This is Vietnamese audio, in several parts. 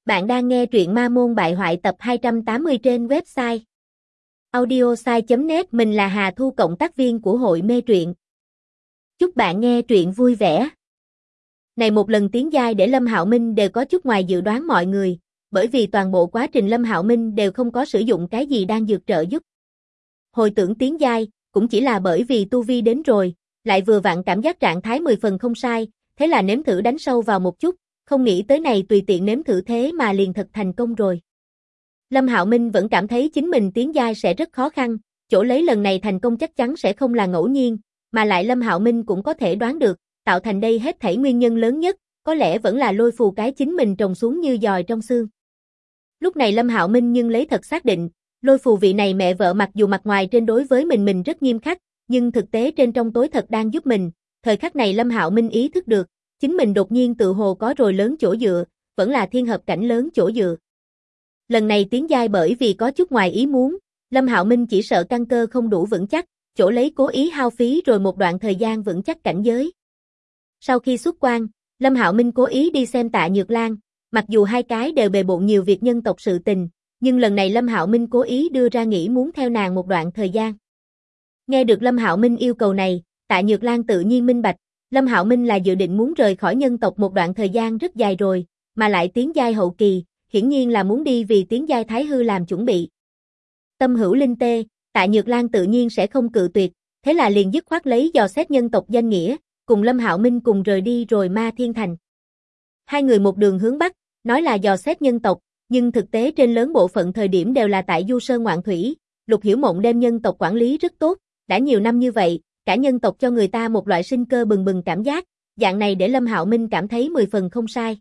Bạn đang nghe truyện Ma Môn Bại Hoại tập 280 trên website audiosai.net. Mình là Hà Thu, cộng tác viên của hội mê truyện. Chúc bạn nghe truyện vui vẻ. Này một lần tiến giai để Lâm Hạo Minh đều có chút ngoài dự đoán mọi người, bởi vì toàn bộ quá trình Lâm Hạo Minh đều không có sử dụng cái gì đang dược trợ giúp. Hồi tưởng tiến giai, cũng chỉ là bởi vì tu vi đến rồi, lại vừa vặn cảm giác trạng thái 10 phần không sai, thế là nếm thử đánh sâu vào một chút. Không nghĩ tới này tùy tiện nếm thử thế mà liền thật thành công rồi. Lâm Hạo Minh vẫn cảm thấy chính mình tiến giai sẽ rất khó khăn, chỗ lấy lần này thành công chắc chắn sẽ không là ngẫu nhiên, mà lại Lâm Hạo Minh cũng có thể đoán được, tạo thành đây hết thảy nguyên nhân lớn nhất, có lẽ vẫn là lôi phù cái chính mình trồng xuống như giòi trong xương. Lúc này Lâm Hạo Minh nhưng lấy thật xác định, lôi phù vị này mẹ vợ mặc dù mặt ngoài trên đối với mình rất nghiêm khắc, nhưng thực tế trên trong tối thật đang giúp mình. Thời khắc này Lâm Hạo Minh ý thức được, chính mình đột nhiên tự hồ có rồi lớn chỗ dựa, vẫn là thiên hợp cảnh lớn chỗ dựa. Lần này tiến giai bởi vì có chút ngoài ý muốn, Lâm Hạo Minh chỉ sợ căn cơ không đủ vững chắc, chỗ lấy cố ý hao phí rồi một đoạn thời gian vững chắc cảnh giới. Sau khi xuất quan, Lâm Hạo Minh cố ý đi xem Tạ Nhược Lan, mặc dù hai cái đều bề bộn nhiều việc nhân tộc sự tình, nhưng lần này Lâm Hạo Minh cố ý đưa ra nghĩ muốn theo nàng một đoạn thời gian. Nghe được Lâm Hạo Minh yêu cầu này, Tạ Nhược Lan tự nhiên minh bạch, Lâm Hạo Minh là dự định muốn rời khỏi nhân tộc một đoạn thời gian rất dài rồi, mà lại tiến giai hậu kỳ, hiển nhiên là muốn đi vì tiến giai thái hư làm chuẩn bị. Tâm hữu linh tê, Tạ Nhược Lan tự nhiên sẽ không cự tuyệt, thế là liền dứt khoát lấy dò xét nhân tộc danh nghĩa, cùng Lâm Hạo Minh cùng rời đi rồi Ma Thiên Thành. Hai người một đường hướng Bắc, nói là dò xét nhân tộc, nhưng thực tế trên lớn bộ phận thời điểm đều là tại Du Sơn Ngoạn Thủy, Lục Hiểu Mộng đem nhân tộc quản lý rất tốt, đã nhiều năm như vậy. Cả nhân tộc cho người ta một loại sinh cơ bừng bừng cảm giác, dạng này để Lâm Hạo Minh cảm thấy 10 phần không sai.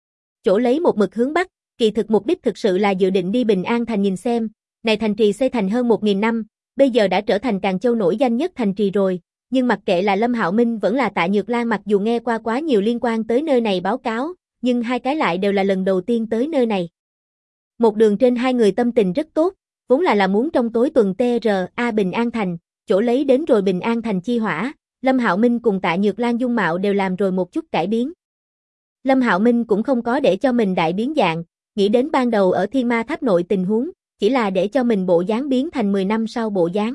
Chỗ lấy một mực hướng Bắc, kỳ thực mục đích thực sự là dự định đi Bình An Thành nhìn xem, này thành trì xây thành hơn 1000 năm, bây giờ đã trở thành Càn Châu nổi danh nhất thành trì rồi, nhưng mặc kệ là Lâm Hạo Minh vẫn là Tạ Nhược Lan, mặc dù nghe qua quá nhiều liên quan tới nơi này báo cáo, nhưng hai cái lại đều là lần đầu tiên tới nơi này. Một đường trên hai người tâm tình rất tốt, vốn là muốn trong tối tuần TRA Bình An Thành. Chỗ lấy đến rồi Bình An Thành chi hỏa, Lâm Hạo Minh cùng Tạ Nhược Lan dung mạo đều làm rồi một chút cải biến. Lâm Hạo Minh cũng không có để cho mình đại biến dạng, nghĩ đến ban đầu ở Thiên Ma Tháp nội tình huống, chỉ là để cho mình bộ dáng biến thành 10 năm sau bộ dáng.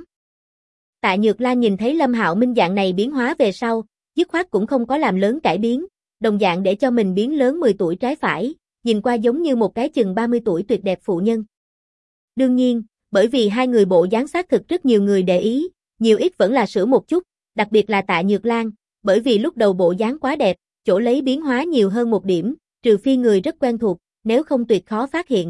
Tạ Nhược Lan nhìn thấy Lâm Hạo Minh dạng này biến hóa về sau, dứt khoát cũng không có làm lớn cải biến, đồng dạng để cho mình biến lớn 10 tuổi trái phải, nhìn qua giống như một cái chừng 30 tuổi tuyệt đẹp phụ nhân. Đương nhiên, bởi vì hai người bộ dáng xác thực rất nhiều người để ý, nhiều ít vẫn là sửa một chút, đặc biệt là Tạ Nhược Lan, bởi vì lúc đầu bộ dáng quá đẹp, chỗ lấy biến hóa nhiều hơn một điểm, trừ phi người rất quen thuộc, nếu không tuyệt khó phát hiện.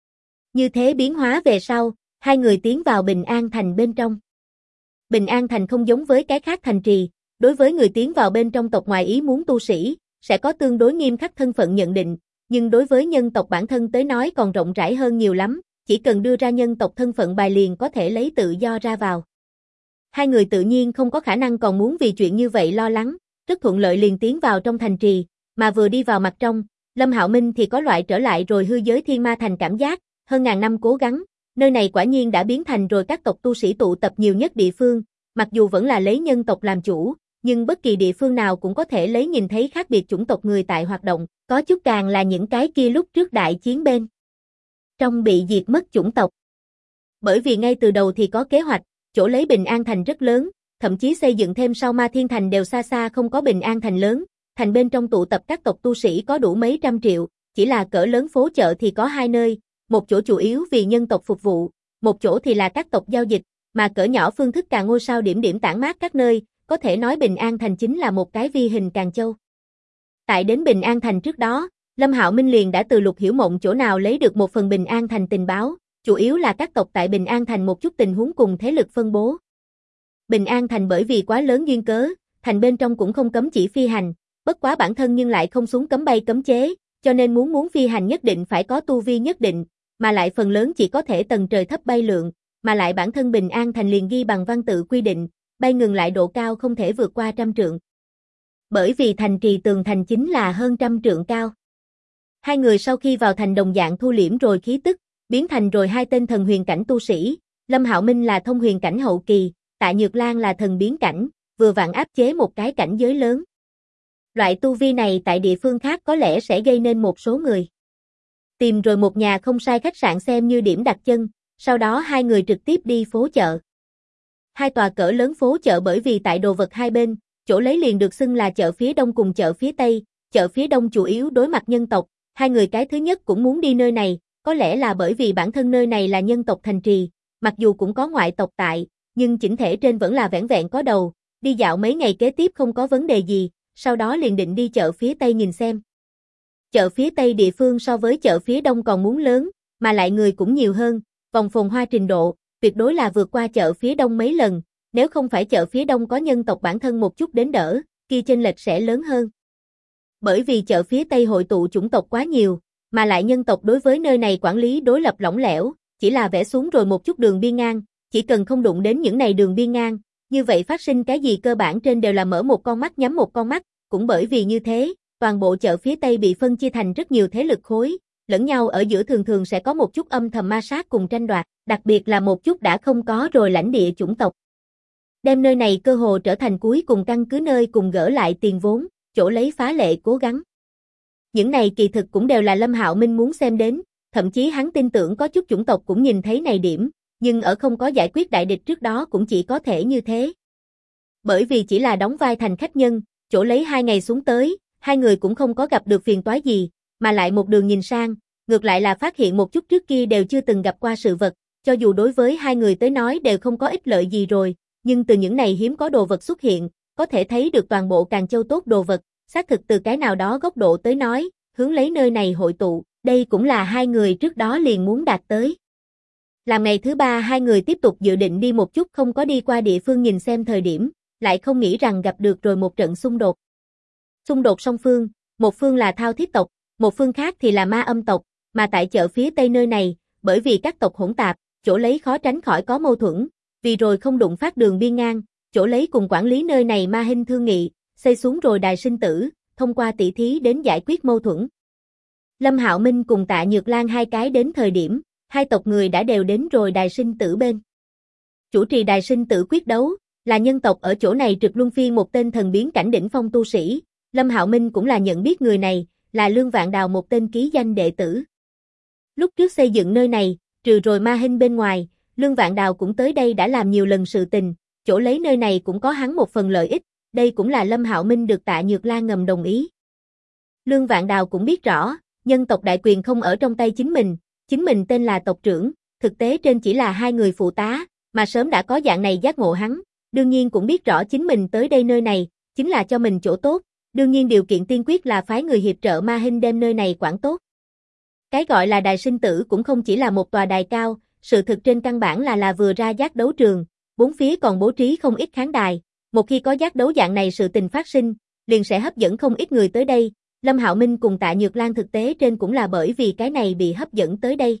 Như thế biến hóa về sau, hai người tiến vào Bình An Thành bên trong. Bình An Thành không giống với cái khác thành trì, đối với người tiến vào bên trong tộc ngoài ý muốn tu sĩ, sẽ có tương đối nghiêm khắc thân phận nhận định, nhưng đối với nhân tộc bản thân tới nói còn rộng rãi hơn nhiều lắm, chỉ cần đưa ra nhân tộc thân phận bài liền có thể lấy tự do ra vào. Hai người tự nhiên không có khả năng còn muốn vì chuyện như vậy lo lắng, rất thuận lợi liền tiến vào trong thành trì, mà vừa đi vào mặt trong, Lâm Hạo Minh thì có loại trở lại rồi hư giới Thiên Ma Thành cảm giác, hơn ngàn năm cố gắng, nơi này quả nhiên đã biến thành rồi các tộc tu sĩ tụ tập nhiều nhất địa phương, mặc dù vẫn là lấy nhân tộc làm chủ, nhưng bất kỳ địa phương nào cũng có thể lấy nhìn thấy khác biệt chủng tộc người tại hoạt động, có chút càng là những cái kia lúc trước đại chiến bên trong bị diệt mất chủng tộc. Bởi vì ngay từ đầu thì có kế hoạch, chỗ lấy Bình An Thành rất lớn, thậm chí xây dựng thêm sau Ma Thiên Thành đều xa xa không có Bình An Thành lớn, thành bên trong tụ tập các tộc tu sĩ có đủ mấy trăm triệu, chỉ là cỡ lớn phố chợ thì có hai nơi, một chỗ chủ yếu vì nhân tộc phục vụ, một chỗ thì là các tộc giao dịch, mà cỡ nhỏ phương thức càng ngôi sao điểm điểm tản mát các nơi, có thể nói Bình An Thành chính là một cái vi hình Càn Châu. Tại đến Bình An Thành trước đó, Lâm Hạo Minh liền đã từ Lục Hiểu Mộng chỗ nào lấy được một phần Bình An Thành tình báo, chủ yếu là các tộc tại Bình An Thành một chút tình huống cùng thế lực phân bố. Bình An Thành bởi vì quá lớn duyên cớ, thành bên trong cũng không cấm chỉ phi hành, bất quá bản thân nhưng lại không xuống cấm bay cấm chế, cho nên muốn phi hành nhất định phải có tu vi nhất định, mà lại phần lớn chỉ có thể tầng trời thấp bay lượn, mà lại bản thân Bình An Thành liền ghi bằng văn tự quy định, bay ngừng lại độ cao không thể vượt qua 100 trượng. Bởi vì thành trì tường thành chính là hơn 100 trượng cao. Hai người sau khi vào thành đồng dạng thu liễm rồi khí tức, biến thành rồi hai tên thần huyền cảnh tu sĩ, Lâm Hạo Minh là thông huyền cảnh hậu kỳ, Tạ Nhược Lan là thần biến cảnh, vừa vặn áp chế một cái cảnh giới lớn. Loại tu vi này tại địa phương khác có lẽ sẽ gây nên một số người Tìm rồi một nhà không sai khách sạn xem như điểm đặt chân, sau đó hai người trực tiếp đi phố chợ. Hai tòa cỡ lớn phố chợ bởi vì tại đồ vật hai bên, chỗ lấy liền được xưng là chợ phía đông cùng chợ phía tây, chợ phía đông chủ yếu đối mặt nhân tộc, hai người cái thứ nhất cũng muốn đi nơi này, có lẽ là bởi vì bản thân nơi này là nhân tộc thành trì, mặc dù cũng có ngoại tộc tại, nhưng chỉnh thể trên vẫn là vẻn vẹn có đầu, đi dạo mấy ngày kế tiếp không có vấn đề gì, sau đó liền định đi chợ phía tây nhìn xem. Chợ phía tây địa phương so với chợ phía đông còn muốn lớn, mà lại người cũng nhiều hơn, vòng phồn hoa trình độ, tuyệt đối là vượt qua chợ phía đông mấy lần, nếu không phải chợ phía đông có nhân tộc bản thân một chút đến đỡ, kia chênh lệch sẽ lớn hơn. Bởi vì chợ phía tây hội tụ chủng tộc quá nhiều, mà lại nhân tộc đối với nơi này quản lý đối lập lỏng lẻo, chỉ là vẽ xuống rồi một chút đường biên ngang, chỉ cần không đụng đến những này đường biên ngang, như vậy phát sinh cái gì cơ bản trên đều là mở một con mắt nhắm một con mắt, cũng bởi vì như thế, toàn bộ chợ phía tây bị phân chia thành rất nhiều thế lực khối, lẫn nhau ở giữa thường thường sẽ có một chút âm thầm ma sát cùng tranh đoạt, đặc biệt là một chút đã không có rồi lãnh địa chủng tộc. Đem nơi này cơ hồ trở thành cuối cùng căn cứ nơi cùng gỡ lại tiền vốn, chỗ lấy phá lệ cố gắng. Những này kỳ thực cũng đều là Lâm Hạo Minh muốn xem đến, thậm chí hắn tin tưởng có chút chủng tộc cũng nhìn thấy này điểm, nhưng ở không có giải quyết đại địch trước đó cũng chỉ có thể như thế. Bởi vì chỉ là đóng vai thành khách nhân, chỗ lấy 2 ngày xuống tới, hai người cũng không có gặp được phiền toái gì, mà lại một đường nhìn sang, ngược lại là phát hiện một chút trước kia đều chưa từng gặp qua sự vật, cho dù đối với hai người tới nói đều không có ích lợi gì rồi, nhưng từ những này hiếm có đồ vật xuất hiện, có thể thấy được toàn bộ Càn Châu tốt đồ vật, xác thực từ cái nào đó góc độ tới nói, hướng lấy nơi này hội tụ, đây cũng là hai người trước đó liền muốn đạt tới. Làm ngày thứ 3 hai người tiếp tục dự định đi một chút không có đi qua địa phương nhìn xem thời điểm, lại không nghĩ rằng gặp được rồi một trận xung đột. Xung đột song phương, một phương là Thao Thiết tộc, một phương khác thì là Ma Âm tộc, mà tại chợ phía tây nơi này, bởi vì các tộc hỗn tạp, chỗ lấy khó tránh khỏi có mâu thuẫn, vì rồi không đụng phát đường biên ngang, chỗ lấy cùng quản lý nơi này Ma Hinh thương nghị, xây xuống rồi đài sinh tử, thông qua tỷ thí đến giải quyết mâu thuẫn. Lâm Hạo Minh cùng Tạ Nhược Lan hai cái đến thời điểm, hai tộc người đã đều đến rồi đài sinh tử bên. Chủ trì đài sinh tử quyết đấu, là nhân tộc ở chỗ này trực luân phiên một tên thần biến cảnh đỉnh phong tu sĩ, Lâm Hạo Minh cũng là nhận biết người này, là Lương Vạn Đào một tên ký danh đệ tử. Lúc trước xây dựng nơi này, trừ rồi Ma Hinh bên ngoài, Lương Vạn Đào cũng tới đây đã làm nhiều lần sự tình, chỗ lấy nơi này cũng có hắn một phần lợi ích, đây cũng là Lâm Hạo Minh được Tạ Nhược Lan ngầm đồng ý. Lương Vạn Đào cũng biết rõ, nhân tộc đại quyền không ở trong tay chính mình tên là tộc trưởng, thực tế trên chỉ là hai người phụ tá, mà sớm đã có dạng này giác ngộ hắn, đương nhiên cũng biết rõ chính mình tới đây nơi này, chính là cho mình chỗ tốt, đương nhiên điều kiện tiên quyết là phái người hiệp trợ Ma Hinh đem nơi này quản tốt. Cái gọi là đài sinh tử cũng không chỉ là một tòa đài cao, sự thực trên căn bản là vừa ra giác đấu trường, bốn phía còn bố trí không ít khán đài, một khi có giác đấu dạng này sự tình phát sinh, liền sẽ hấp dẫn không ít người tới đây, Lâm Hạo Minh cùng Tạ Nhược Lan thực tế trên cũng là bởi vì cái này bị hấp dẫn tới đây.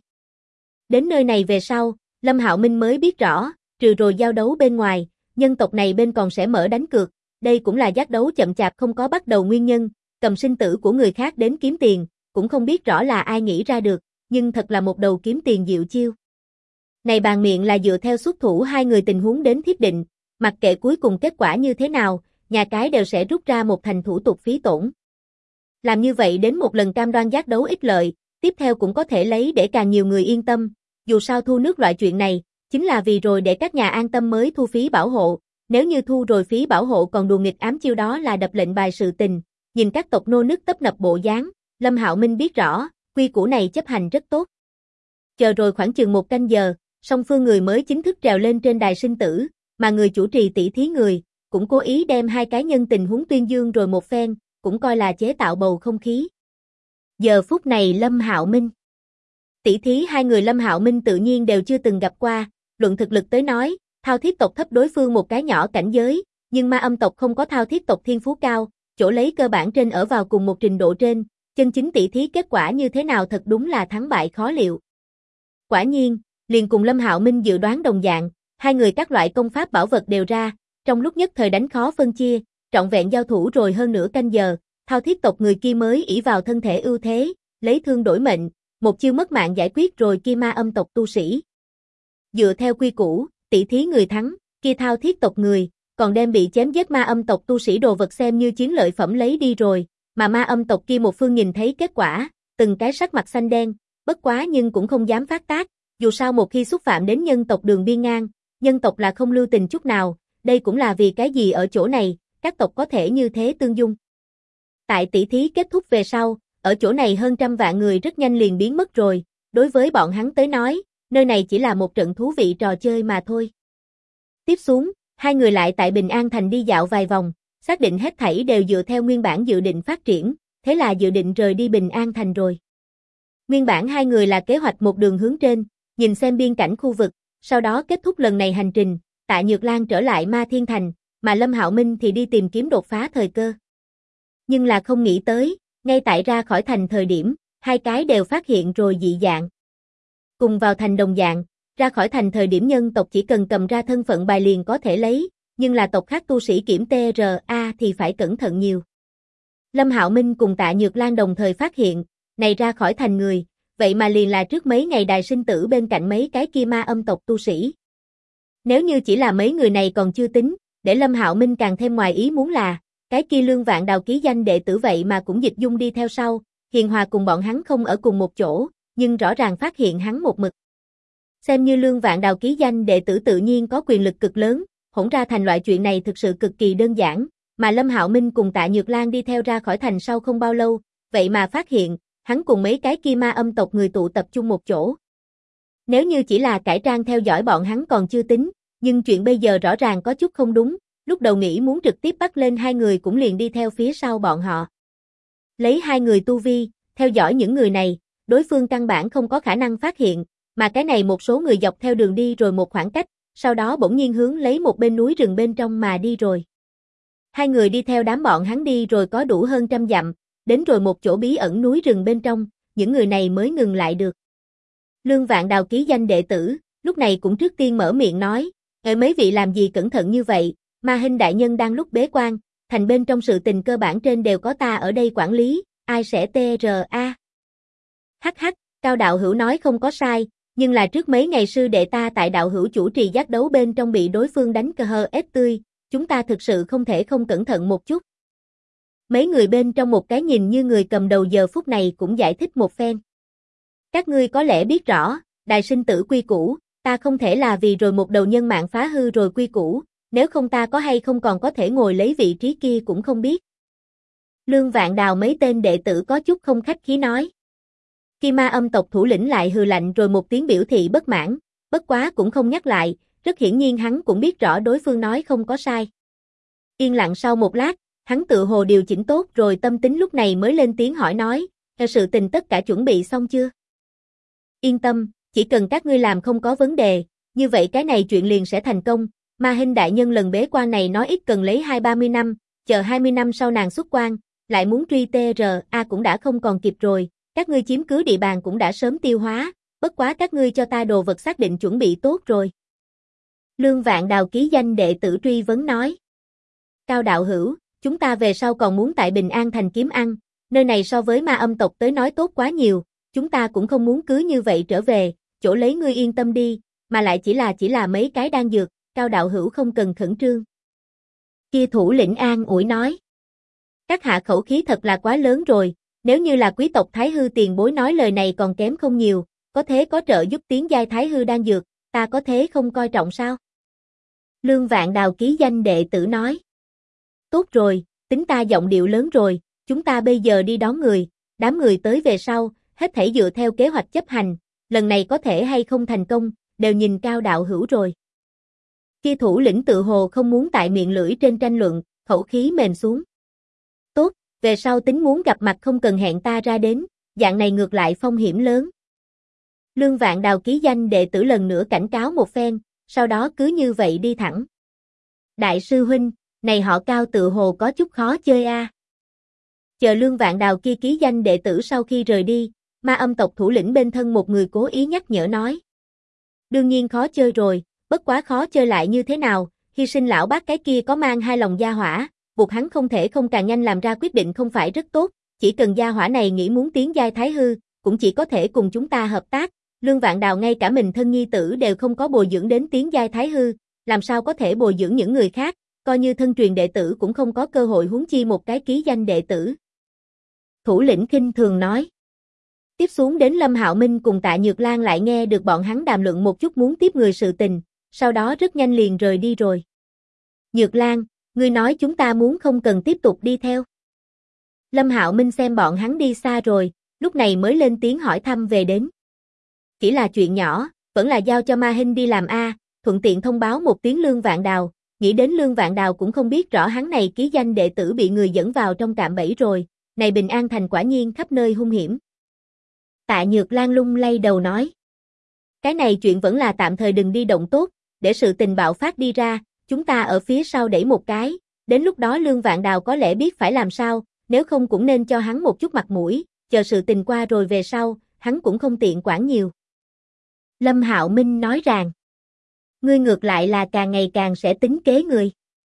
Đến nơi này về sau, Lâm Hạo Minh mới biết rõ, trừ rồi giao đấu bên ngoài, nhân tộc này bên còn sẽ mở đánh cược, đây cũng là giác đấu chậm chạp không có bắt đầu nguyên nhân, cầm sinh tử của người khác đến kiếm tiền, cũng không biết rõ là ai nghĩ ra được, nhưng thật là một đầu kiếm tiền diệu chiêu. Này bàn miệng là dựa theo xuất thủ hai người tình huống đến thiết định, mặc kệ cuối cùng kết quả như thế nào, nhà cái đều sẽ rút ra một thành thủ tục phí tổn. Làm như vậy đến một lần cam đoan giác đấu ích lợi, tiếp theo cũng có thể lấy để càng nhiều người yên tâm, dù sao thu nước loại chuyện này, chính là vì rồi để các nhà an tâm mới thu phí bảo hộ, nếu như thu rồi phí bảo hộ còn đùa nghịch ám chiêu đó là đập lệnh bài sự tình, nhìn các tộc nô nức tấp nập bộ dáng, Lâm Hạo Minh biết rõ, quy củ này chấp hành rất tốt. Chờ rồi khoảng chừng 1 canh giờ, song phương người mới chính thức trèo lên trên đài sinh tử, mà người chủ trì tỷ thí người, cũng cố ý đem hai cái nhân tình huống tuyên dương rồi một phen, cũng coi là chế tạo bầu không khí. Giờ phút này Lâm Hạo Minh. Tỷ thí hai người Lâm Hạo Minh tự nhiên đều chưa từng gặp qua, luận thực lực tới nói, Thao Thiết tộc thấp đối phương một cái nhỏ cảnh giới, nhưng Ma Âm tộc không có Thao Thiết tộc thiên phú cao, chỗ lấy cơ bản trên ở vào cùng một trình độ trên, chân chính tỷ thí kết quả như thế nào thật đúng là thắng bại khó liệu. Quả nhiên, liền cùng Lâm Hạo Minh dự đoán đồng dạng, hai người các loại công pháp bảo vật đều ra, trong lúc nhất thời đánh khó phân chia, trọn vẹn giao thủ rồi hơn nửa canh giờ, Thao Thiết tộc người kia mới ỷ vào thân thể ưu thế, lấy thương đổi mệnh, một chiêu mất mạng giải quyết rồi kia Ma Âm tộc tu sĩ. Dựa theo quy củ, tỷ thí người thắng, kia Thao Thiết tộc người, còn đem bị chém giết Ma Âm tộc tu sĩ đồ vật xem như chiến lợi phẩm lấy đi rồi, mà Ma Âm tộc kia một phương nhìn thấy kết quả, từng cái sắc mặt xanh đen, bất quá nhưng cũng không dám phát tác, dù sao một khi xúc phạm đến nhân tộc đường biên ngang, nhân tộc là không lưu tình chút nào, đây cũng là vì cái gì ở chỗ này, các tộc có thể như thế tương dung. Tại tỷ thí kết thúc về sau, ở chỗ này hơn trăm vạn người rất nhanh liền biến mất rồi, đối với bọn hắn tới nói, nơi này chỉ là một trận thú vị trò chơi mà thôi. Tiếp xuống, hai người lại tại Bình An Thành đi dạo vài vòng, xác định hết thảy đều dựa theo nguyên bản dự định phát triển, thế là dự định rời đi Bình An Thành rồi. Nguyên bản hai người là kế hoạch một đường hướng trên, nhìn xem biên cảnh khu vực, sau đó kết thúc lần này hành trình, Tạ Nhược Lan trở lại Ma Thiên Thành, mà Lâm Hạo Minh thì đi tìm kiếm đột phá thời cơ. Nhưng là không nghĩ tới, ngay tại ra khỏi thành thời điểm, hai cái đều phát hiện rồi dị dạng. Cùng vào thành đồng dạng, ra khỏi thành thời điểm nhân tộc chỉ cần cầm ra thân phận bài liền có thể lấy, nhưng là tộc khác tu sĩ kiểm TRA thì phải cẩn thận nhiều. Lâm Hạo Minh cùng Tạ Nhược Lan đồng thời phát hiện, này ra khỏi thành người, vậy mà liền là trước mấy ngày đài sinh tử bên cạnh mấy cái kia ma âm tộc tu sĩ. Nếu như chỉ là mấy người này còn chưa tính, để Lâm Hạo Minh càng thêm ngoài ý muốn là, cái kia Lương Vạn Đào ký danh đệ tử vậy mà cũng dịch dung đi theo sau, hiền hòa cùng bọn hắn không ở cùng một chỗ, nhưng rõ ràng phát hiện hắn một mực. Xem như Lương Vạn Đào ký danh đệ tử tự nhiên có quyền lực cực lớn, hỗn ra thành loại chuyện này thực sự cực kỳ đơn giản, mà Lâm Hạo Minh cùng Tạ Nhược Lan đi theo ra khỏi thành sau không bao lâu, vậy mà phát hiện, hắn cùng mấy cái kia ma âm tộc người tụ tập chung một chỗ. Nếu như chỉ là cải trang theo dõi bọn hắn còn chưa tính, nhưng chuyện bây giờ rõ ràng có chút không đúng, lúc đầu nghĩ muốn trực tiếp bắt lên hai người cũng liền đi theo phía sau bọn họ. Lấy hai người tu vi, theo dõi những người này, đối phương căn bản không có khả năng phát hiện, mà cái này một số người dọc theo đường đi rồi một khoảng cách, sau đó bỗng nhiên hướng lấy một bên núi rừng bên trong mà đi rồi. Hai người đi theo đám bọn hắn đi rồi có đủ hơn 100 dặm, đến rồi một chỗ bí ẩn núi rừng bên trong, những người này mới ngừng lại được. Lương Vạn Đào ký danh đệ tử, lúc này cũng trước tiên mở miệng nói, mấy vị làm gì cẩn thận như vậy, Ma Hinh đại nhân đang lúc bế quan, thành bên trong sự tình cơ bản trên đều có ta ở đây quản lý, ai sẽ TRA. Hắc hắc, Cao đạo hữu nói không có sai, nhưng là trước mấy ngày sư đệ ta tại đạo hữu chủ trì giác đấu bên trong bị đối phương đánh cờ hờ ép tươi, chúng ta thực sự không thể không cẩn thận một chút. Mấy người bên trong một cái nhìn như người cầm đầu giờ phút này cũng giải thích một phen. Các ngươi có lẽ biết rõ, đài sinh tử quy củ, ta không thể là vì rồi một đầu nhân mạng phá hư rồi quy củ, nếu không ta có hay không còn có thể ngồi lấy vị trí kia cũng không biết. Lương Vạn Đào mấy tên đệ tử có chút không khách khí nói. Kim ma âm tộc thủ lĩnh lại hừ lạnh rồi một tiếng biểu thị bất mãn, bất quá cũng không nhắc lại, rất hiển nhiên hắn cũng biết rõ đối phương nói không có sai. Yên lặng sau một lát, hắn tự hồ điều chỉnh tốt rồi tâm tính lúc này mới lên tiếng hỏi nói, sự tình tất cả chuẩn bị xong chưa? Yên tâm, chỉ cần các ngươi làm không có vấn đề, như vậy cái này chuyện liền sẽ thành công. Ma Hinh đại nhân lần bế quan này nói ít cần lấy 20-30 năm, chờ 20 năm sau nàng xuất quan, lại muốn truy TRA cũng đã không còn kịp rồi, các ngươi chiếm cứ địa bàn cũng đã sớm tiêu hóa, bất quá các ngươi cho ta đồ vật xác định chuẩn bị tốt rồi. Lương Vạn Đào ký danh đệ tử truy vấn nói. Cao đạo hữu, chúng ta về sau còn muốn tại Bình An Thành kiếm ăn, nơi này so với ma âm tộc tới nói tốt quá nhiều, chúng ta cũng không muốn cứ như vậy trở về, chỗ lấy ngươi yên tâm đi, mà lại chỉ là mấy cái đan dược, Cao đạo hữu không cần khẩn trương. Kia thủ lĩnh an ủi nói. Các hạ khẩu khí thật là quá lớn rồi, nếu như là quý tộc Thái Hư tiền bối nói lời này còn kém không nhiều, có thế có trợ giúp tiến giai Thái Hư đan dược, ta có thế không coi trọng sao? Lương Vạn Đào ký danh đệ tử nói. Tốt rồi, tính ta giọng điệu lớn rồi, chúng ta bây giờ đi đón người, đám người tới về sau, hết thảy dựa theo kế hoạch chấp hành, lần này có thể hay không thành công, đều nhìn Cao đạo hữu rồi. Kia thủ lĩnh tự hồ không muốn tại miệng lưỡi trên tranh luận, khẩu khí mềm xuống. Tốt, về sau tính muốn gặp mặt không cần hẹn ta ra đến, dạng này ngược lại phong hiểm lớn. Lương Vạn Đào ký danh đệ tử lần nữa cảnh cáo một phen, sau đó cứ như vậy đi thẳng. Đại sư huynh, này họ Cao tự hồ có chút khó chơi a. Chờ Lương Vạn Đào kia ký danh đệ tử sau khi rời đi, ma âm tộc thủ lĩnh bên thân một người cố ý nhắc nhở nói. Đương nhiên khó chơi rồi, bất quá khó chơi lại như thế nào, hy sinh lão bác cái kia có mang hai lòng gia hỏa, buộc hắn không thể không càng nhanh làm ra quyết định không phải rất tốt, chỉ cần gia hỏa này nghĩ muốn tiến giai Thái Hư, cũng chỉ có thể cùng chúng ta hợp tác. Lương Vạn Đào ngay cả mình thân nhi tử đều không có bồi dưỡng đến tiến giai Thái Hư, làm sao có thể bồi dưỡng những người khác, coi như thân truyền đệ tử cũng không có cơ hội huống chi một cái ký danh đệ tử. Thủ lĩnh khinh thường nói. Tiếp xuống đến Lâm Hạo Minh cùng Tạ Nhược Lan lại nghe được bọn hắn đàm luận một chút muốn tiếp người sự tình, sau đó rất nhanh liền rời đi rồi. Nhược Lan, ngươi nói chúng ta muốn không cần tiếp tục đi theo. Lâm Hạo Minh xem bọn hắn đi xa rồi, lúc này mới lên tiếng hỏi thăm về đến. Chỉ là chuyện nhỏ, vẫn là giao cho Ma Hinh đi làm a, thuận tiện thông báo một tiếng Lương Vạn Đào, nghĩ đến Lương Vạn Đào cũng không biết rõ hắn này ký danh đệ tử bị người dẫn vào trong cạm bẫy rồi, này Bình An Thành quả nhiên khắp nơi hung hiểm. Tạ Nhược Lan lung lay đầu nói. Cái này chuyện vẫn là tạm thời đừng đi động tốt, để sự tình bạo phát đi ra, chúng ta ở phía sau đẩy một cái, đến lúc đó Lương Vạn Đào có lẽ biết phải làm sao, nếu không cũng nên cho hắn một chút mặt mũi, chờ sự tình qua rồi về sau, hắn cũng không tiện quản nhiều. Lâm Hạo Minh nói rằng, ngươi ngược lại là càng ngày càng sẽ tính kế người.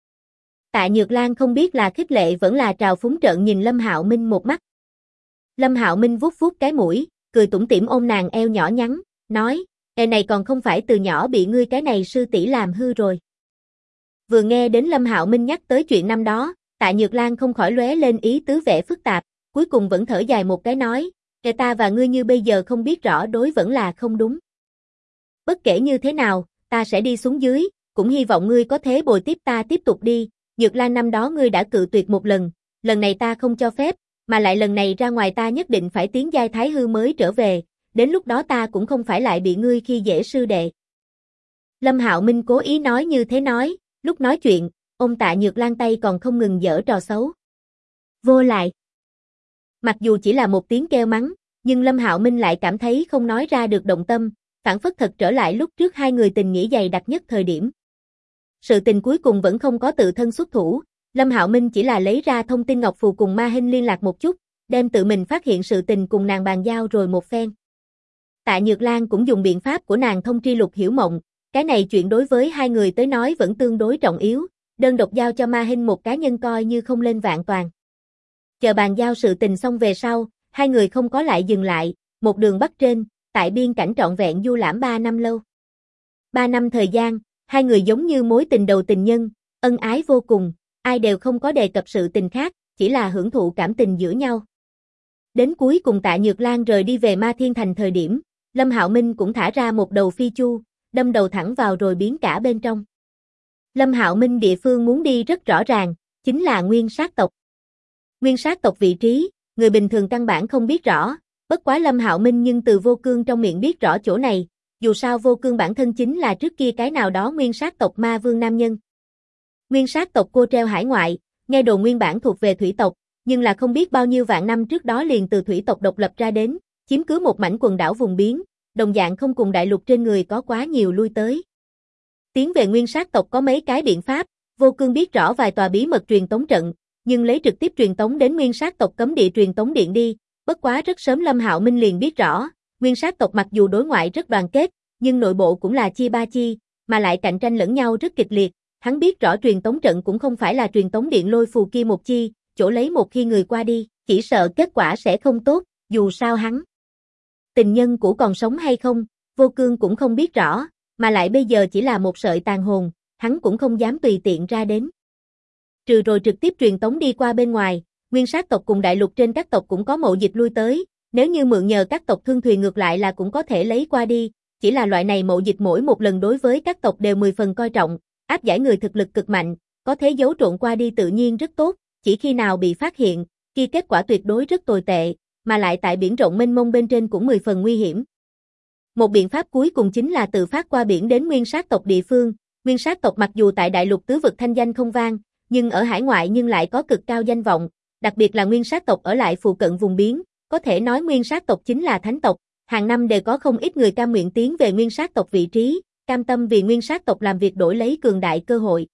Tạ Nhược Lan không biết là khích lệ vẫn là trào phúng trợn nhìn Lâm Hạo Minh một mắt. Lâm Hạo Minh vuốt vuốt cái mũi, cười tủm tỉm ôm nàng eo nhỏ nhắn, nói, "Ê này còn không phải từ nhỏ bị ngươi cái này sư tỷ làm hư rồi." Vừa nghe đến Lâm Hạo Minh nhắc tới chuyện năm đó, Tạ Nhược Lan không khỏi lóe lên ý tứ vẻ phức tạp, cuối cùng vẫn thở dài một cái nói, "Kể ta và ngươi như bây giờ không biết rõ đối vẫn là không đúng. Bất kể như thế nào, ta sẽ đi xuống dưới, cũng hy vọng ngươi có thế bồi tiếp ta tiếp tục đi, Nhược Lan năm đó ngươi đã cự tuyệt một lần này ta không cho phép, mà lại lần này ra ngoài ta nhất định phải tiến giai thái hư mới trở về, đến lúc đó ta cũng không phải lại bị ngươi khi dễ sư đệ." Lâm Hạo Minh cố ý nói như thế nói, lúc nói chuyện, ôm Tạ Nhược Lan tay còn không ngừng giở trò xấu. Vô lại. Mặc dù chỉ là một tiếng kêu mắng, nhưng Lâm Hạo Minh lại cảm thấy không nói ra được động tâm, phản phất thật trở lại lúc trước hai người tình nghĩa dày đặc nhất thời điểm. Sự tình cuối cùng vẫn không có tự thân xuất thủ, Lâm Hạo Minh chỉ là lấy ra thông tin ngọc phù cùng Ma Hinh liên lạc một chút, đem tự mình phát hiện sự tình cùng nàng bàn giao rồi một phen. Tạ Nhược Lan cũng dùng biện pháp của nàng thông tri Lục Hiểu Mộng, cái này chuyện đối với hai người tới nói vẫn tương đối trọng yếu, đơn độc giao cho Ma Hinh một cá nhân coi như không lên vạn toàn. Chờ bàn giao sự tình xong về sau, hai người không có lại dừng lại, một đường bắt trên, tại biên cảnh trọn vẹn du lãm 3 năm lâu. 3 năm thời gian, hai người giống như mối tình đầu tình nhân, ân ái vô cùng, ai đều không có đề cập sự tình khác, chỉ là hưởng thụ cảm tình giữa nhau. Đến cuối cùng Tạ Nhược Lan rời đi về Ma Thiên Thành thời điểm, Lâm Hạo Minh cũng thả ra một đầu phi chu, đâm đầu thẳng vào rồi biến cả bên trong. Lâm Hạo Minh địa phương muốn đi rất rõ ràng, chính là Nguyên Sát tộc. Nguyên Sát tộc vị trí, người bình thường căn bản không biết rõ, bất quá Lâm Hạo Minh nhưng từ Vô Cương trong miệng biết rõ chỗ này, dù sao Vô Cương bản thân chính là trước kia cái nào đó Nguyên Sát tộc ma vương nam nhân. Nguyên Sát tộc cô treo hải ngoại, nghe đồn nguyên bản thuộc về thủy tộc, nhưng là không biết bao nhiêu vạn năm trước đó liền từ thủy tộc độc lập ra đến, chiếm cứ một mảnh quần đảo vùng biến, đồng dạng không cùng đại lục trên người có quá nhiều lui tới. Tiến về Nguyên Sát tộc có mấy cái biện pháp, Vô Cương biết rõ vài tòa bí mật truyền tống trận, nhưng lấy trực tiếp truyền tống đến Nguyên Sát tộc cấm địa truyền tống điện đi, bất quá rất sớm Lâm Hạo Minh liền biết rõ, Nguyên Sát tộc mặc dù đối ngoại rất đoàn kết, nhưng nội bộ cũng là chia ba chi, mà lại cạnh tranh lẫn nhau rất kịch liệt, hắn biết rõ truyền tống trận cũng không phải là truyền tống điện lôi phù kia một chi, chỗ lấy một khi người qua đi, chỉ sợ kết quả sẽ không tốt, dù sao hắn. Tình nhân cũ còn sống hay không, Vô Cương cũng không biết rõ, mà lại bây giờ chỉ là một sợi tàn hồn, hắn cũng không dám tùy tiện ra đến. Trừ rồi trực tiếp truyền tống đi qua bên ngoài, Nguyên Sát tộc cùng đại lục trên các tộc cũng có mậu dịch lui tới, nếu như mượn nhờ các tộc thương thuyền ngược lại là cũng có thể lấy qua đi, chỉ là loại này mậu dịch mỗi một lần đối với các tộc đều 10 phần coi trọng, áp giải người thực lực cực mạnh, có thế giấu trộn qua đi tự nhiên rất tốt, chỉ khi nào bị phát hiện, kia kết quả tuyệt đối rất tồi tệ, mà lại tại biển rộng mênh mông bên trên cũng 10 phần nguy hiểm. Một biện pháp cuối cùng chính là tự phát qua biển đến Nguyên Sát tộc địa phương, Nguyên Sát tộc mặc dù tại đại lục tứ vực thanh danh không vang, nhưng ở hải ngoại nhưng lại có cực cao danh vọng, đặc biệt là Nguyên Sát tộc ở lại phụ cận vùng biến, có thể nói Nguyên Sát tộc chính là thánh tộc, hàng năm đều có không ít người cam nguyện tiến về Nguyên Sát tộc vị trí, cam tâm vì Nguyên Sát tộc làm việc đổi lấy cường đại cơ hội.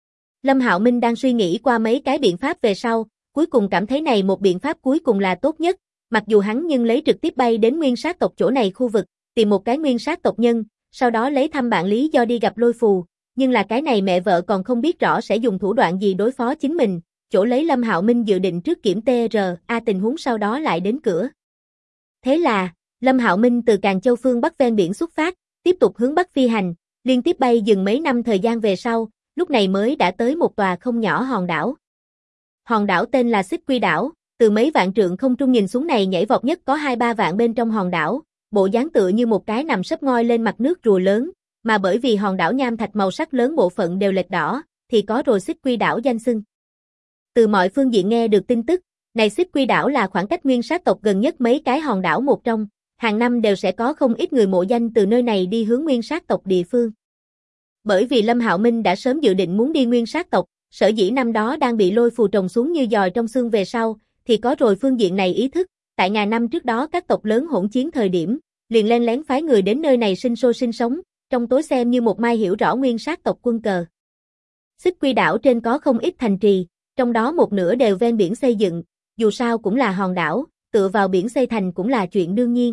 Lâm Hạo Minh đang suy nghĩ qua mấy cái biện pháp về sau, cuối cùng cảm thấy này một biện pháp cuối cùng là tốt nhất, mặc dù hắn nhưng lấy trực tiếp bay đến Nguyên Sát tộc chỗ này khu vực, tìm một cái Nguyên Sát tộc nhân, sau đó lấy thăm bạn lý do đi gặp lôi phù, nhưng là cái này mẹ vợ còn không biết rõ sẽ dùng thủ đoạn gì đối phó chính mình, chỗ lấy Lâm Hạo Minh dự định trước kiểm TRA tình huống sau đó lại đến cửa. Thế là, Lâm Hạo Minh từ Càn Châu phương Bắc ven biển xuất phát, tiếp tục hướng Bắc phi hành, liên tiếp bay dừng mấy năm thời gian về sau, lúc này mới đã tới một tòa không nhỏ hòn đảo. Hòn đảo tên là Xích Quy đảo, Từ mấy vạn trượng không trung nhìn xuống này nhảy vọt nhất có 2-3 vạn bên trong hòn đảo, bộ dáng tựa như một cái nằm sấp ngoi lên mặt nước rùa lớn, mà bởi vì hòn đảo nham thạch màu sắc lớn bộ phận đều lệch đỏ, thì có rồi Xích Quy đảo danh xưng. Từ mọi phương diện nghe được tin tức, này Xích Quy đảo là khoảng cách nguyên sát tộc gần nhất mấy cái hòn đảo một trong, hàng năm đều sẽ có không ít người mộ danh từ nơi này đi hướng nguyên sát tộc địa phương. Bởi vì Lâm Hạo Minh đã sớm dự định muốn đi nguyên sát tộc, sở dĩ năm đó đang bị lôi phù trồng xuống như giòi trong xương về sau, thì có rồi phương diện này ý thức, tại ngàn năm trước đó các tộc lớn hỗn chiến thời điểm, liền len lén phái người đến nơi này sinh sôi sinh sống, trong tối xem như một mai hiểu rõ nguyên sát tộc quân cờ. Xích Quy đảo trên có không ít thành trì, trong đó một nửa đều ven biển xây dựng, dù sao cũng là hòn đảo, tựa vào biển xây thành cũng là chuyện đương nhiên.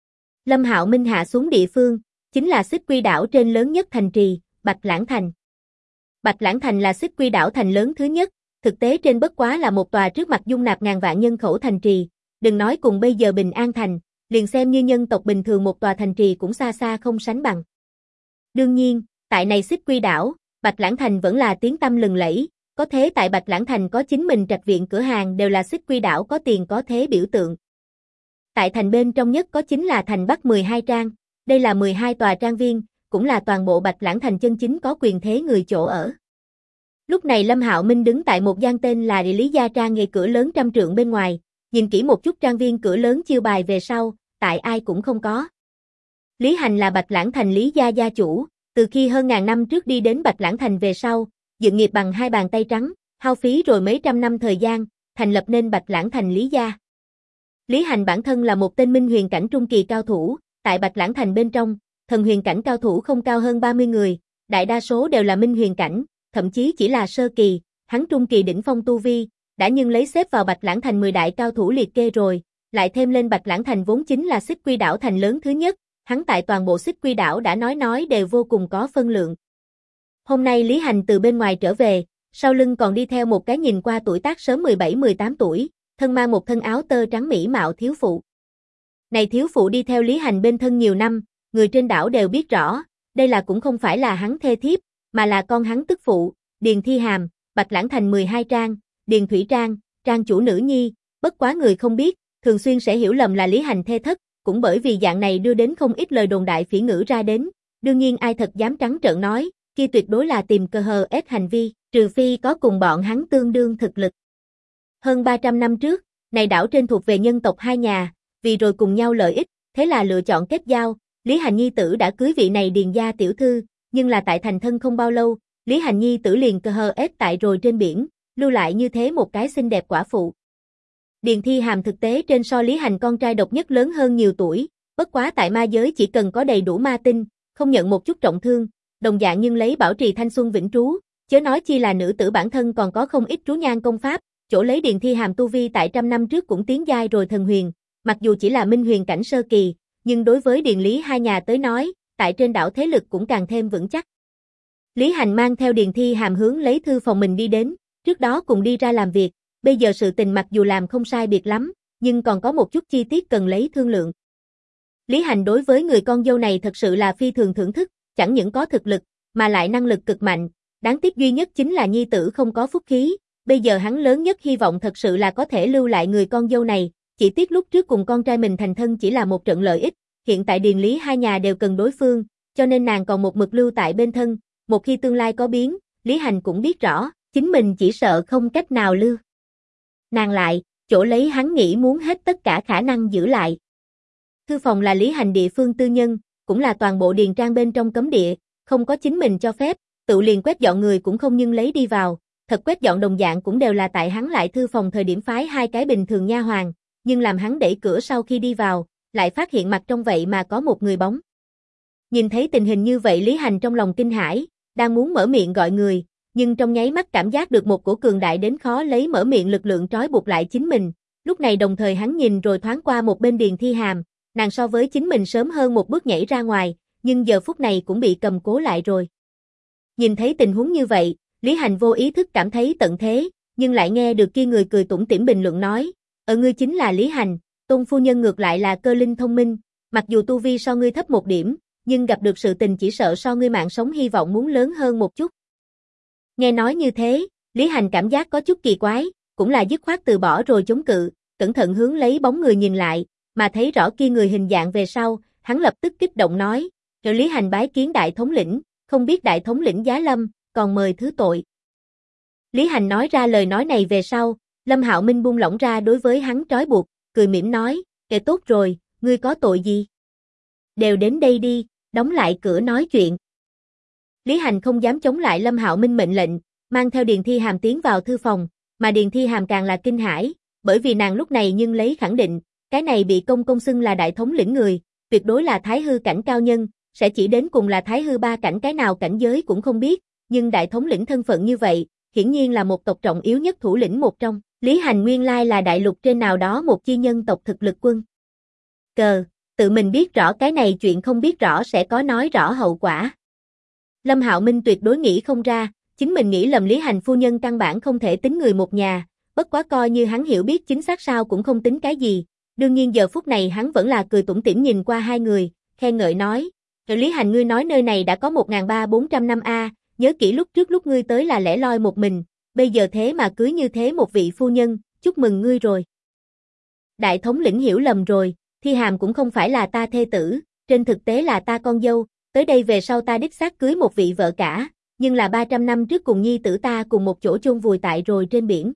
Lâm Hạo Minh hạ xuống địa phương, chính là Xích Quy đảo trên lớn nhất thành trì, Bạch Lãng Thành. Bạch Lãng Thành là Xích Quy đảo thành lớn thứ nhất, thực tế trên bất quá là một tòa trước mặt dung nạp ngàn vạn nhân khẩu thành trì, đừng nói cùng bây giờ Bình An Thành, liền xem như nhân tộc bình thường một tòa thành trì cũng xa xa không sánh bằng. Đương nhiên, tại này Xích Quy đảo, Bạch Lãng Thành vẫn là tiếng tăm lừng lẫy, có thế tại Bạch Lãng Thành có chính mình trạch viện cửa hàng đều là Xích Quy đảo có tiền có thế biểu tượng. Tại thành bên trong nhất có chính là thành Bắc 12 trang, đây là 12 tòa trang viên, cũng là toàn bộ Bạch Lãng Thành chân chính có quyền thế người chỗ ở. Lúc này Lâm Hạo Minh đứng tại một gian tên là Địa Lý Gia Trang ngay cửa lớn 100 trượng bên ngoài, nhìn kỹ một chút trang viên cửa lớn chiêu bài về sau, tại ai cũng không có. Lý Hành là Bạch Lãng Thành Lý gia gia chủ, từ khi hơn ngàn năm trước đi đến Bạch Lãng Thành về sau, dựng nghiệp bằng hai bàn tay trắng, hao phí rồi mấy trăm năm thời gian, thành lập nên Bạch Lãng Thành Lý gia. Lý Hành bản thân là một tên minh huyền cảnh trung kỳ cao thủ, tại Bạch Lãng Thành bên trong, thần huyền cảnh cao thủ không cao hơn 30 người, đại đa số đều là minh huyền cảnh, thậm chí chỉ là sơ kỳ, hắn trung kỳ đỉnh phong tu vi, đã nhưng lấy xếp vào Bạch Lãng Thành 10 đại cao thủ liệt kê rồi, lại thêm lên Bạch Lãng Thành vốn chính là Xích Quy đảo thành lớn thứ nhất, hắn tại toàn bộ Xích Quy đảo đã nói đều vô cùng có phân lượng. Hôm nay Lý Hành từ bên ngoài trở về, sau lưng còn đi theo một cái nhìn qua tuổi tác sớm 17-18 tuổi, thân mang một thân áo tơ trắng mỹ mạo thiếu phụ. Này thiếu phụ đi theo Lý Hành bên thân nhiều năm, người trên đảo đều biết rõ, đây là cũng không phải là hắn thê thiếp, mà là con hắn tức phụ, Điền Thi Hàm, Bạch Lãng Thành 12 trang, Điền Thủy Trang, trang chủ nữ nhi, bất quá người không biết, thường xuyên sẽ hiểu lầm là Lý Hành thê thất, cũng bởi vì dạng này đưa đến không ít lời đồn đại phỉ ngữ ra đến, đương nhiên ai thật dám trắng trợn nói, kia tuyệt đối là tìm cơ hờ ép hành vi, trừ phi có cùng bọn hắn tương đương thực lực. Hơn 300 năm trước, này đảo trên thuộc về nhân tộc hai nhà, vì rồi cùng nhau lợi ích, thế là lựa chọn kết giao, Lý Hành nhi tử đã cưới vị này Điền gia tiểu thư, nhưng là tại thành thân không bao lâu, Lý Hành nhi tử liền cơ hờ ép tại rồi trên biển, lưu lại như thế một cái xinh đẹp quả phụ. Điền Thi Hàm thực tế trên so Lý Hành con trai độc nhất lớn hơn nhiều tuổi, bất quá tại ma giới chỉ cần có đầy đủ ma tinh, không nhận một chút trọng thương, đồng dạng nhưng lấy bảo trì thanh xuân vĩnh trú, chớ nói chi là nữ tử bản thân còn có không ít trú nhan công pháp, chỗ lấy Điền Thi Hàm tu vi tại trăm năm trước cũng tiến giai rồi thần huyền, mặc dù chỉ là minh huyền cảnh sơ kỳ, nhưng đối với Điền Lý hai nhà tới nói, tại trên đảo thế lực cũng càng thêm vững chắc. Lý Hành mang theo Điền Thi Hàm hướng lấy thư phòng mình đi đến, trước đó cùng đi ra làm việc, bây giờ sự tình mặc dù làm không sai biệt lắm, nhưng còn có một chút chi tiết cần lấy thương lượng. Lý Hành đối với người con dâu này thật sự là phi thường thưởng thức, chẳng những có thực lực, mà lại năng lực cực mạnh, đáng tiếc duy nhất chính là nhi tử không có phúc khí, bây giờ hắn lớn nhất hy vọng thật sự là có thể lưu lại người con dâu này, chỉ tiếc lúc trước cùng con trai mình thành thân chỉ là một trận lợi ích, hiện tại Điền Lý hai nhà đều cần đối phương, cho nên nàng còn một mực lưu tại bên thân, một khi tương lai có biến, Lý Hành cũng biết rõ, chính mình chỉ sợ không cách nào lưu nàng lại, chỗ lấy hắn nghĩ muốn hết tất cả khả năng giữ lại. Thư phòng là Lý Hành địa phương tư nhân, cũng là toàn bộ điền trang bên trong cấm địa, không có chính mình cho phép, tự liền quét dọn người cũng không nhưng lấy đi vào, thật quét dọn đồng dạng cũng đều là tại hắn lại thư phòng thời điểm phái hai cái bình thường nha hoàn, nhưng làm hắn đẩy cửa sau khi đi vào, lại phát hiện mặt trong vậy mà có một người bóng. Nhìn thấy tình hình như vậy Lý Hành trong lòng kinh hãi, đang muốn mở miệng gọi người, nhưng trong nháy mắt cảm giác được một cổ cường đại đến khó lấy mở miệng lực lượng trói buộc lại chính mình, lúc này đồng thời hắn nhìn rồi thoáng qua một bên Điền Thi Hàm, nàng so với chính mình sớm hơn một bước nhảy ra ngoài, nhưng giờ phút này cũng bị cầm cố lại rồi. Nhìn thấy tình huống như vậy, Lý Hành vô ý thức cảm thấy tận thế, nhưng lại nghe được kia người cười tủm tỉm bình luận nói, ngươi chính là Lý Hành, Tôn phu nhân ngược lại là cơ linh thông minh, mặc dù tu vi so ngươi thấp một điểm, nhưng gặp được sự tình chỉ sợ so ngươi mạng sống hy vọng muốn lớn hơn một chút. Nghe nói như thế, Lý Hành cảm giác có chút kỳ quái, cũng là dứt khoát từ bỏ rồi chống cự, cẩn thận hướng lấy bóng người nhìn lại, mà thấy rõ kia người hình dạng về sau, hắn lập tức kích động nói, Lý Hành bái kiến đại thống lĩnh, không biết đại thống lĩnh giá lâm, còn mời thứ tội. Lý Hành nói ra lời nói này về sau, Lâm Hạo Minh buông lỏng ra đối với hắn trói buộc, cười mỉm nói, kệ tốt rồi, ngươi có tội gì? Đều đến đây đi, đóng lại cửa nói chuyện. Lý Hành không dám chống lại Lâm Hạo Minh mệnh lệnh, mang theo Điền Thi Hàm tiến vào thư phòng, mà Điền Thi Hàm càng là kinh hãi, bởi vì nàng lúc này nhưng lấy khẳng định, cái này bị công công xưng là đại thống lĩnh người, tuyệt đối là thái hư cảnh cao nhân, sẽ chỉ đến cùng là thái hư ba cảnh cái nào cảnh giới cũng không biết, nhưng đại thống lĩnh thân phận như vậy, hiển nhiên là một tộc trọng yếu nhất thủ lĩnh một trong. Lý Hành nguyên lai là đại lục trên nào đó một chi nhân tộc thực lực quân. Cờ, tự mình biết rõ cái này chuyện không biết rõ sẽ có nói rõ hậu quả. Lâm Hạo Minh tuyệt đối nghĩ không ra, chính mình nghĩ lầm Lý Hành phu nhân căn bản không thể tính người một nhà, bất quá coi như hắn hiểu biết chính xác sao cũng không tính cái gì. Đương nhiên giờ phút này hắn vẫn là cười tủm tỉm nhìn qua hai người, khen ngợi nói, Lý Hành ngươi nói nơi này đã có 1.300-400 năm a, nhớ kỹ lúc trước lúc ngươi tới là lẻ loi một mình, bây giờ thế mà cưới như thế một vị phu nhân, chúc mừng ngươi rồi. Đại thống lĩnh hiểu lầm rồi, Thi Hàm cũng không phải là ta thê tử, trên thực tế là ta con dâu, tới đây về sau ta đích xác cưới một vị vợ cả, nhưng là 300 năm trước cùng nhi tử ta cùng một chỗ chôn vùi tại rồi trên biển.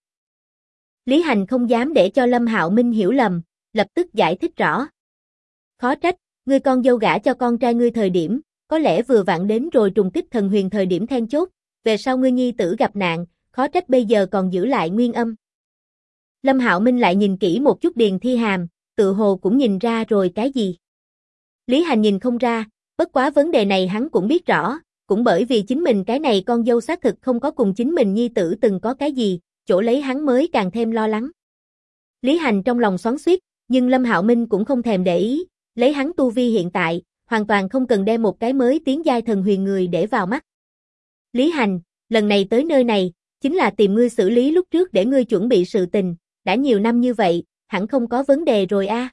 Lý Hành không dám để cho Lâm Hạo Minh hiểu lầm, lập tức giải thích rõ. Khó trách, ngươi con dâu gả cho con trai ngươi thời điểm, có lẽ vừa vặn đến rồi trùng kích thần huyền thời điểm then chốt, về sau ngươi nhi tử gặp nạn, khó trách bây giờ còn giữ lại nguyên âm. Lâm Hạo Minh lại nhìn kỹ một chút Điền Thi Hàm, tự hồ cũng nhìn ra rồi cái gì. Lý Hành nhìn không ra, bất quá vấn đề này hắn cũng biết rõ, cũng bởi vì chính mình cái này con dâu xác thực không có cùng chính mình nhi tử từng có cái gì, chỗ lấy hắn mới càng thêm lo lắng. Lý Hành trong lòng xoắn xuýt, nhưng Lâm Hạo Minh cũng không thèm để ý, lấy hắn tu vi hiện tại, hoàn toàn không cần đem một cái mới tiến giai thần huyền người để vào mắt. Lý Hành, lần này tới nơi này, chính là tìm ngươi xử lý lúc trước để ngươi chuẩn bị sự tình, đã nhiều năm như vậy, hẳn không có vấn đề rồi a.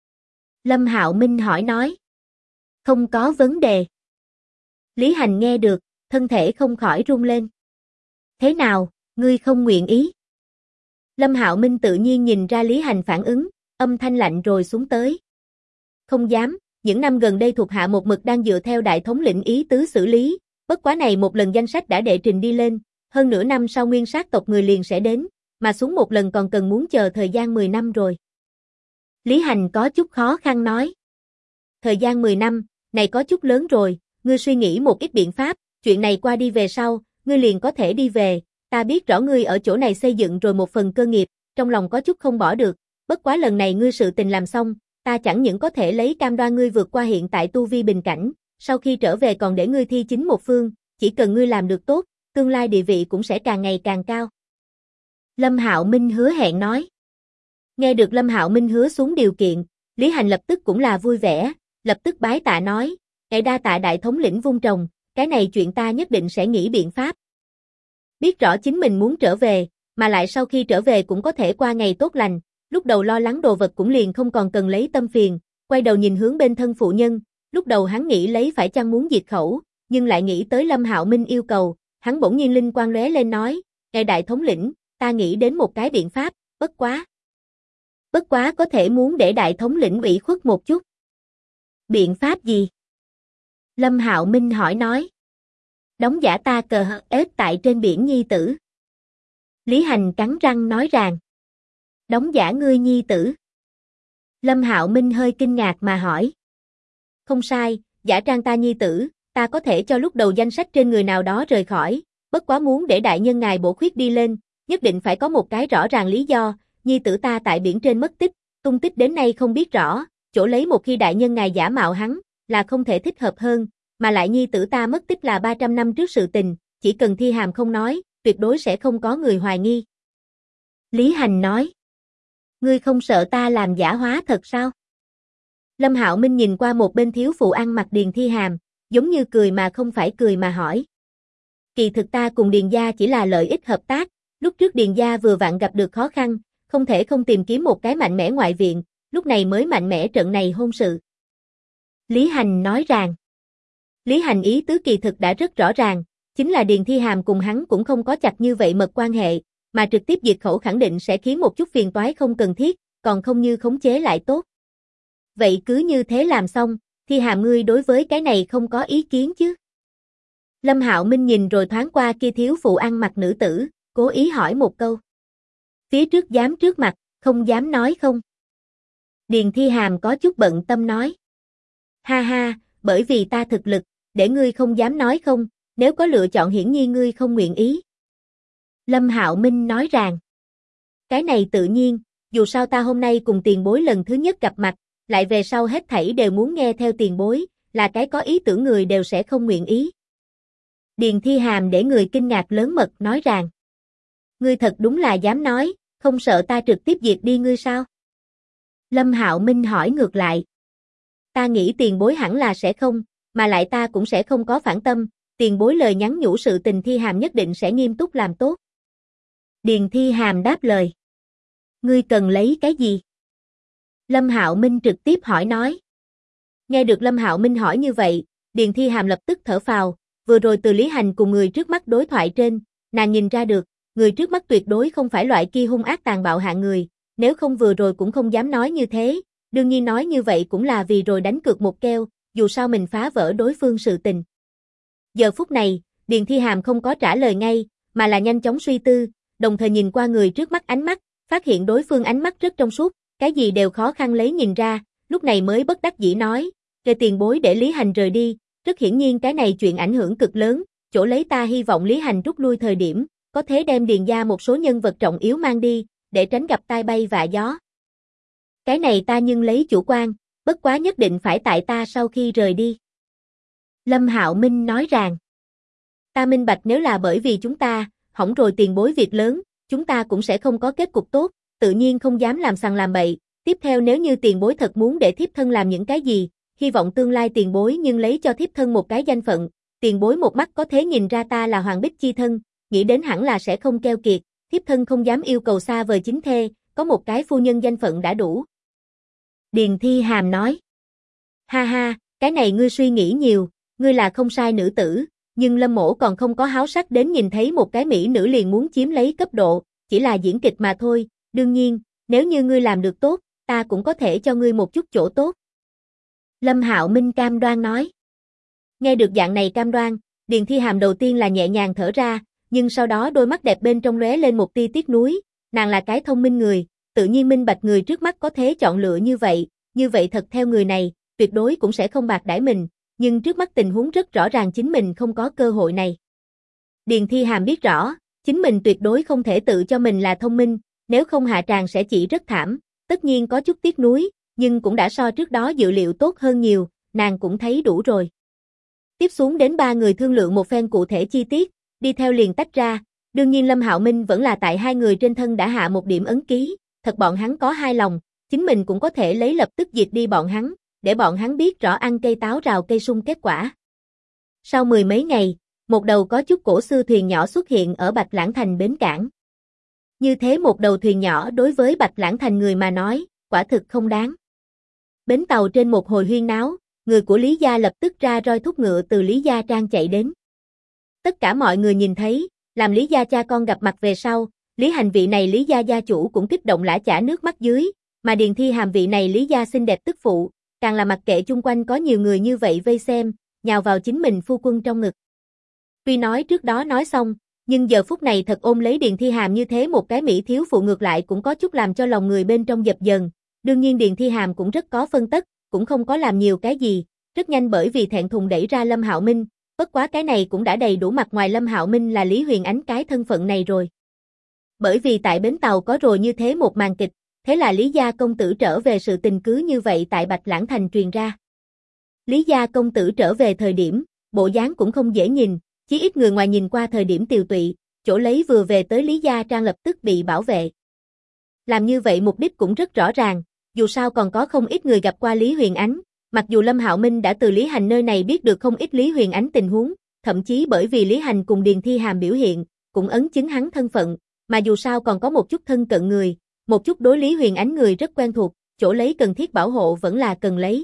Lâm Hạo Minh hỏi nói. Không có vấn đề. Lý Hành nghe được, thân thể không khỏi run lên. Thế nào, ngươi không nguyện ý? Lâm Hạo Minh tự nhiên nhìn ra Lý Hành phản ứng, âm thanh lạnh rồi xuống tới. Không dám, những năm gần đây thuộc hạ một mực đang dựa theo đại thống lĩnh ý tứ xử lý, bất quá này một lần danh sách đã đệ trình đi lên, hơn nửa năm sau nguyên sát tộc người liền sẽ đến, mà xuống một lần còn cần muốn chờ thời gian 10 năm rồi. Lý Hành có chút khó khăn nói. Thời gian 10 năm, này có chút lớn rồi, ngươi suy nghĩ một ít biện pháp, chuyện này qua đi về sau, ngươi liền có thể đi về, ta biết rõ ngươi ở chỗ này xây dựng rồi một phần cơ nghiệp, trong lòng có chút không bỏ được, bất quá lần này ngươi sự tình làm xong, ta chẳng những có thể lấy cam đoan ngươi vượt qua hiện tại tu vi bình cảnh, sau khi trở về còn để ngươi thi chính một phương, chỉ cần ngươi làm được tốt, tương lai địa vị cũng sẽ càng ngày càng cao. Lâm Hạo Minh hứa hẹn nói. Nghe được Lâm Hạo Minh hứa xuống điều kiện, Lý Hành lập tức cũng là vui vẻ, lập tức bái tạ nói, đa tạ đại thống lĩnh vung trồng, cái này chuyện ta nhất định sẽ nghĩ biện pháp. Biết rõ chính mình muốn trở về, mà lại sau khi trở về cũng có thể qua ngày tốt lành, lúc đầu lo lắng đồ vật cũng liền không còn cần lấy tâm phiền, quay đầu nhìn hướng bên thân phụ nhân, lúc đầu hắn nghĩ lấy phải chăng muốn diệt khẩu, nhưng lại nghĩ tới Lâm Hạo Minh yêu cầu, hắn bỗng nhiên linh quang lóe lên nói, đại thống lĩnh, ta nghĩ đến một cái biện pháp, bất quá có thể muốn để đại thống lĩnh ủy khuất một chút. Biện pháp gì? Lâm Hạo Minh hỏi nói. Đóng giả ta cờ ếch tại trên biển nhi tử. Lý Hành cắn răng nói rằng. Đóng giả ngươi nhi tử. Lâm Hạo Minh hơi kinh ngạc mà hỏi. Không sai, giả trang ta nhi tử, ta có thể cho lúc đầu danh sách trên người nào đó rời khỏi, bất quá muốn để đại nhân ngài bổ khuyết đi lên, nhất định phải có một cái rõ ràng lý do, nhi tử ta tại biển trên mất tích, tung tích đến nay không biết rõ, chỗ lấy một khi đại nhân ngài giả mạo hắn, là không thể thích hợp hơn, mà lại nhi tử ta mất tích là 300 năm trước sự tình, chỉ cần Thi Hàm không nói, tuyệt đối sẽ không có người hoài nghi. Lý Hành nói, ngươi không sợ ta làm giả hóa thật sao? Lâm Hạo Minh nhìn qua một bên thiếu phụ ăn mặc Điền Thi Hàm, giống như cười mà không phải cười mà hỏi. Kỳ thực ta cùng Điền gia chỉ là lợi ích hợp tác, lúc trước Điền gia vừa vặn gặp được khó khăn, không thể không tìm kiếm một cái mạnh mẽ ngoại viện, lúc này mới mạnh mẽ trận này hôn sự. Lý Hành nói rằng, Lý Hành ý tứ kỳ thực đã rất rõ ràng, chính là Điền Thi Hàm cùng hắn cũng không có chặt như vậy mật quan hệ, mà trực tiếp diệt khẩu khẳng định sẽ khiến một chút phiền toái không cần thiết, còn không như khống chế lại tốt. Vậy cứ như thế làm xong, Thi Hàm ngươi đối với cái này không có ý kiến chứ? Lâm Hạo Minh nhìn rồi thoáng qua kia thiếu phụ ăn mặc nữ tử, cố ý hỏi một câu. Phía trước dám trước mặt, không dám nói không? Điền Thi Hàm có chút bận tâm nói. Ha ha, bởi vì ta thực lực, để ngươi không dám nói không, nếu có lựa chọn hiển nhiên ngươi không nguyện ý. Lâm Hạo Minh nói rằng. Cái này tự nhiên, dù sao ta hôm nay cùng tiền bối lần thứ nhất gặp mặt, lại về sau hết thảy đều muốn nghe theo tiền bối, là cái có ý tưởng người đều sẽ không nguyện ý. Điền Thi Hàm để người kinh ngạc lớn mật nói rằng. Ngươi thật đúng là dám nói, không sợ ta trực tiếp diệt đi ngươi sao? Lâm Hạo Minh hỏi ngược lại. Ta nghĩ tiền bối hẳn là sẽ không, mà lại ta cũng sẽ không có phản tâm, tiền bối lời nhắn nhủ sự tình Thi Hàm nhất định sẽ nghiêm túc làm tốt. Điền Thi Hàm đáp lời. Ngươi cần lấy cái gì? Lâm Hạo Minh trực tiếp hỏi nói. Nghe được Lâm Hạo Minh hỏi như vậy, Điền Thi Hàm lập tức thở phào, vừa rồi từ Lý Hành cùng người trước mắt đối thoại trên, nàng nhìn ra được, người trước mắt tuyệt đối không phải loại kia hung ác tàn bạo hạng người, nếu không vừa rồi cũng không dám nói như thế, đương nhiên nói như vậy cũng là vì rồi đánh cược một keo, dù sao mình phá vỡ đối phương sự tình. Giờ phút này, Điền Thi Hàm không có trả lời ngay, mà là nhanh chóng suy tư, đồng thời nhìn qua người trước mắt ánh mắt, phát hiện đối phương ánh mắt rất trong suốt, cái gì đều khó khăn lấy nhìn ra, lúc này mới bất đắc dĩ nói, về tiền bối để Lý Hành rời đi, rất hiển nhiên cái này chuyện ảnh hưởng cực lớn, chỗ lấy ta hy vọng Lý Hành rút lui thời điểm, có thể đem Điền gia một số nhân vật trọng yếu mang đi, để tránh gặp tai bay vạ gió. Cái này ta nhưng lấy chủ quan, bất quá nhất định phải tại ta sau khi rời đi. Lâm Hạo Minh nói rằng, ta minh bạch nếu là bởi vì chúng ta, hỏng rồi tiền bối việc lớn, chúng ta cũng sẽ không có kết cục tốt, tự nhiên không dám làm sằng làm bậy. Tiếp theo nếu như tiền bối thật muốn để thiếp thân làm những cái gì, hy vọng tương lai tiền bối nhưng lấy cho thiếp thân một cái danh phận, tiền bối một mắt có thể nhìn ra ta là Hoàng Bích chi thân, nghĩ đến hẳn là sẽ không keo kiệt, thiếp thân không dám yêu cầu xa vời chính thê, có một cái phu nhân danh phận đã đủ. Điền Thi Hàm nói. Ha ha, cái này ngươi suy nghĩ nhiều, ngươi là không sai nữ tử, nhưng Lâm mỗ còn không có háo sắc đến nhìn thấy một cái mỹ nữ liền muốn chiếm lấy cấp độ, chỉ là diễn kịch mà thôi, đương nhiên, nếu như ngươi làm được tốt, ta cũng có thể cho ngươi một chút chỗ tốt. Lâm Hạo Minh cam đoan nói. Nghe được dạng này cam đoan, Điền Thi Hàm đầu tiên là nhẹ nhàng thở ra, nhưng sau đó đôi mắt đẹp bên trong lóe lên một tia tiếc nuối, nàng là cái thông minh người, tự nhiên minh bạch người trước mắt có thể chọn lựa như vậy thật theo người này, tuyệt đối cũng sẽ không bạc đãi mình, nhưng trước mắt tình huống rất rõ ràng chính mình không có cơ hội này. Điền Thi Hàm biết rõ, chính mình tuyệt đối không thể tự cho mình là thông minh, nếu không hạ tràng sẽ chỉ rất thảm, tất nhiên có chút tiếc nuối, nhưng cũng đã so trước đó dự liệu tốt hơn nhiều, nàng cũng thấy đủ rồi. Tiếp xuống đến ba người thương lượng một phen cụ thể chi tiết, đi theo liền tách ra, đương nhiên Lâm Hạo Minh vẫn là tại hai người trên thân đã hạ một điểm ấn ký, thật bọn hắn có hai lòng, chính mình cũng có thể lấy lập tức diệt đi bọn hắn, để bọn hắn biết rõ ăn cây táo rào cây sung kết quả. Sau mười mấy ngày, một đầu có chút cổ xưa thuyền nhỏ xuất hiện ở Bạch Lãng Thành bến cảng. Như thế một đầu thuyền nhỏ đối với Bạch Lãng Thành người mà nói, quả thực không đáng. Bến tàu trên một hồi huyên náo, người của Lý gia lập tức ra roi thúc ngựa từ Lý gia trang chạy đến. Tất cả mọi người nhìn thấy, làm Lý gia cha con gặp mặt về sau, Lý Hành vị này Lý gia gia chủ cũng kích động lã chả nước mắt dưới, mà Điền Thi Hàm vị này Lý gia xinh đẹp tức phụ, càng là mặc kệ chung quanh có nhiều người như vậy vây xem, nhào vào chính mình phu quân trong ngực. Tuy nói trước đó nói xong, nhưng giờ phút này thật ôm lấy Điền Thi Hàm như thế một cái mỹ thiếu phụ ngược lại cũng có chút làm cho lòng người bên trong dập dần. Đương nhiên Điền Thi Hàm cũng rất có phân tất, cũng không có làm nhiều cái gì, rất nhanh bởi vì thẹn thùng đẩy ra Lâm Hạo Minh, bất quá cái này cũng đã đầy đủ mặt ngoài Lâm Hạo Minh là Lý Huyền Ánh cái thân phận này rồi. Bởi vì tại bến tàu có rồi như thế một màn kịch, thế là Lý gia công tử trở về sự tình cứ như vậy tại Bạch Lãng Thành truyền ra. Lý gia công tử trở về thời điểm, bộ dáng cũng không dễ nhìn, chỉ ít người ngoài nhìn qua thời điểm tiều tụy, chỗ lấy vừa về tới Lý gia trang lập tức bị bảo vệ. Làm như vậy mục đích cũng rất rõ ràng, dù sao còn có không ít người gặp qua Lý Huyền Ánh, mặc dù Lâm Hạo Minh đã từ Lý Hành nơi này biết được không ít Lý Huyền Ánh tình huống, thậm chí bởi vì Lý Hành cùng Điền Thi Hàm biểu hiện, cũng ấn chứng hắn thân phận, mà dù sao còn có một chút thân cận người, một chút đối Lý Huyền Ánh người rất quen thuộc, chỗ lấy cần thiết bảo hộ vẫn là cần lấy.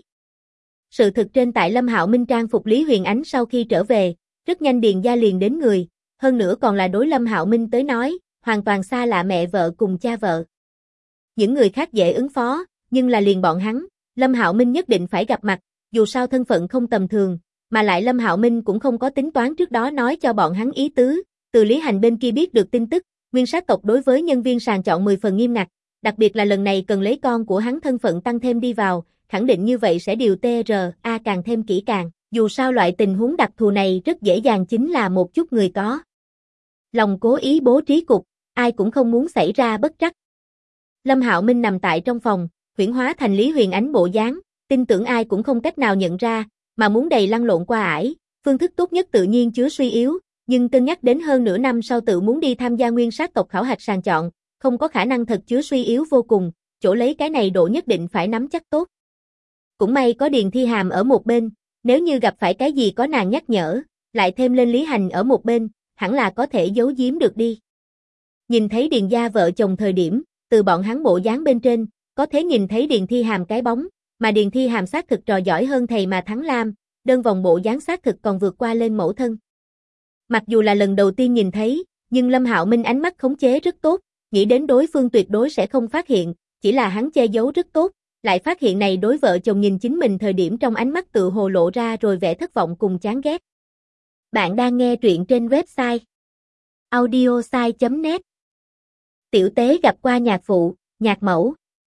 Sự thực trên tại Lâm Hạo Minh trang phục Lý Huyền Ánh sau khi trở về, rất nhanh Điền gia liền đến người, hơn nữa còn là đối Lâm Hạo Minh tới nói, hoàn toàn xa lạ mẹ vợ cùng cha vợ. Những người khác dễ ứng phó, nhưng là liền bọn hắn, Lâm Hạo Minh nhất định phải gặp mặt, dù sao thân phận không tầm thường, mà lại Lâm Hạo Minh cũng không có tính toán trước đó nói cho bọn hắn ý tứ, từ Lý Hành bên kia biết được tin tức, nguyên sát tộc đối với nhân viên sàng chọn 10 phần nghiêm ngặt, đặc biệt là lần này cần lấy con của hắn thân phận tăng thêm đi vào, khẳng định như vậy sẽ điều TRA càng thêm kỹ càng, dù sao loại tình huống đặc thù này rất dễ dàng chính là một chút người có lòng cố ý bố trí cục, ai cũng không muốn xảy ra bất trắc. Lâm Hạo Minh nằm tại trong phòng, huyễn hóa thành Lý Huyền Ánh bộ dáng, tin tưởng ai cũng không cách nào nhận ra, mà muốn đầy lăn lộn qua ải, phương thức tốt nhất tự nhiên chứa suy yếu, nhưng cân nhắc đến hơn nửa năm sau tự muốn đi tham gia nguyên sát tộc khảo hạch sàng chọn, không có khả năng thật chứa suy yếu vô cùng, chỗ lấy cái này độ nhất định phải nắm chắc tốt. Cũng may có Điền Thi Hàm ở một bên, nếu như gặp phải cái gì có nàng nhắc nhở, lại thêm lên Lý Hành ở một bên, hẳn là có thể giấu giếm được đi. Nhìn thấy Điền gia vợ chồng thời điểm, từ bọn hắn bộ dáng bên trên, có thể nhìn thấy Điền Thi Hàm cái bóng, mà Điền Thi Hàm xác thực trò giỏi hơn thầy mà thắng Lam, đơn vòng bộ dáng xác thực còn vượt qua lên mẫu thân. Mặc dù là lần đầu tiên nhìn thấy, nhưng Lâm Hạo Minh ánh mắt khống chế rất tốt, nghĩ đến đối phương tuyệt đối sẽ không phát hiện, chỉ là hắn che giấu rất tốt, lại phát hiện này đối vợ chồng nhìn chính mình thời điểm trong ánh mắt tự hồ lộ ra rồi vẻ thất vọng cùng chán ghét. Bạn đang nghe truyện trên website audiosai.net. Tiểu tế gặp qua nhạc phụ, nhạc mẫu.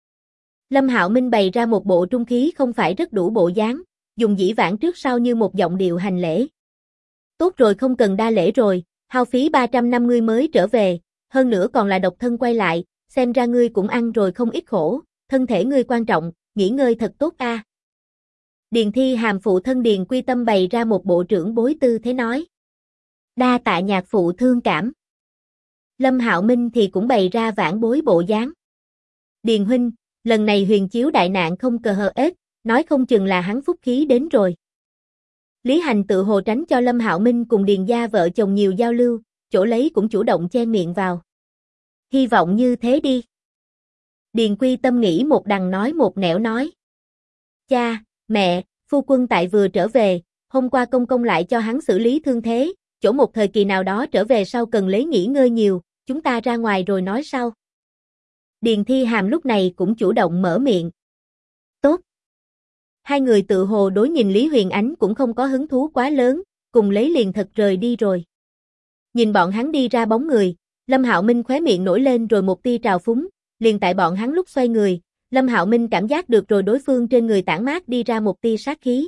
Lâm Hạo Minh bày ra một bộ trung khí không phải rất đủ bộ dáng, dùng dĩ vãng trước sau như một giọng điệu hành lễ. Tốt rồi, không cần đa lễ rồi, hao phí 350 mới trở về, hơn nữa còn là độc thân quay lại, xem ra ngươi cũng ăn rồi không ít khổ, thân thể ngươi quan trọng, nghỉ ngơi thật tốt a. Điền Thi Hàm phụ thân Điền Quy Tâm bày ra một bộ trưởng bối tư thế nói. Đa tạ nhạc phụ thương cảm. Lâm Hạo Minh thì cũng bày ra vãn bối bộ dáng. Điền huynh, lần này huyền chiếu đại nạn không cờ hờ ết, nói không chừng là hắn phúc khí đến rồi. Lý Hành tự hồ tránh cho Lâm Hạo Minh cùng Điền gia vợ chồng nhiều giao lưu, chỗ lấy cũng chủ động chen miệng vào. Hy vọng như thế đi. Điền Quy Tâm nghĩ một đằng nói một nẻo nói. Cha, mẹ, phu quân tại vừa trở về, hôm qua công công lại cho hắn xử lý thương thế, chỗ một thời kỳ nào đó trở về sau cần lấy nghỉ ngơi nhiều, chúng ta ra ngoài rồi nói sau. Điền Thi Hàm lúc này cũng chủ động mở miệng. Tốt. Hai người tự hồ đối nhìn Lý Huyền Ánh cũng không có hứng thú quá lớn, cùng lấy liền thật rời đi rồi. Nhìn bọn hắn đi ra bóng người, Lâm Hạo Minh khóe miệng nổi lên rồi một tia trào phúng, liền tại bọn hắn lúc xoay người, Lâm Hạo Minh cảm giác được rồi đối phương trên người tản mát đi ra một tia sát khí.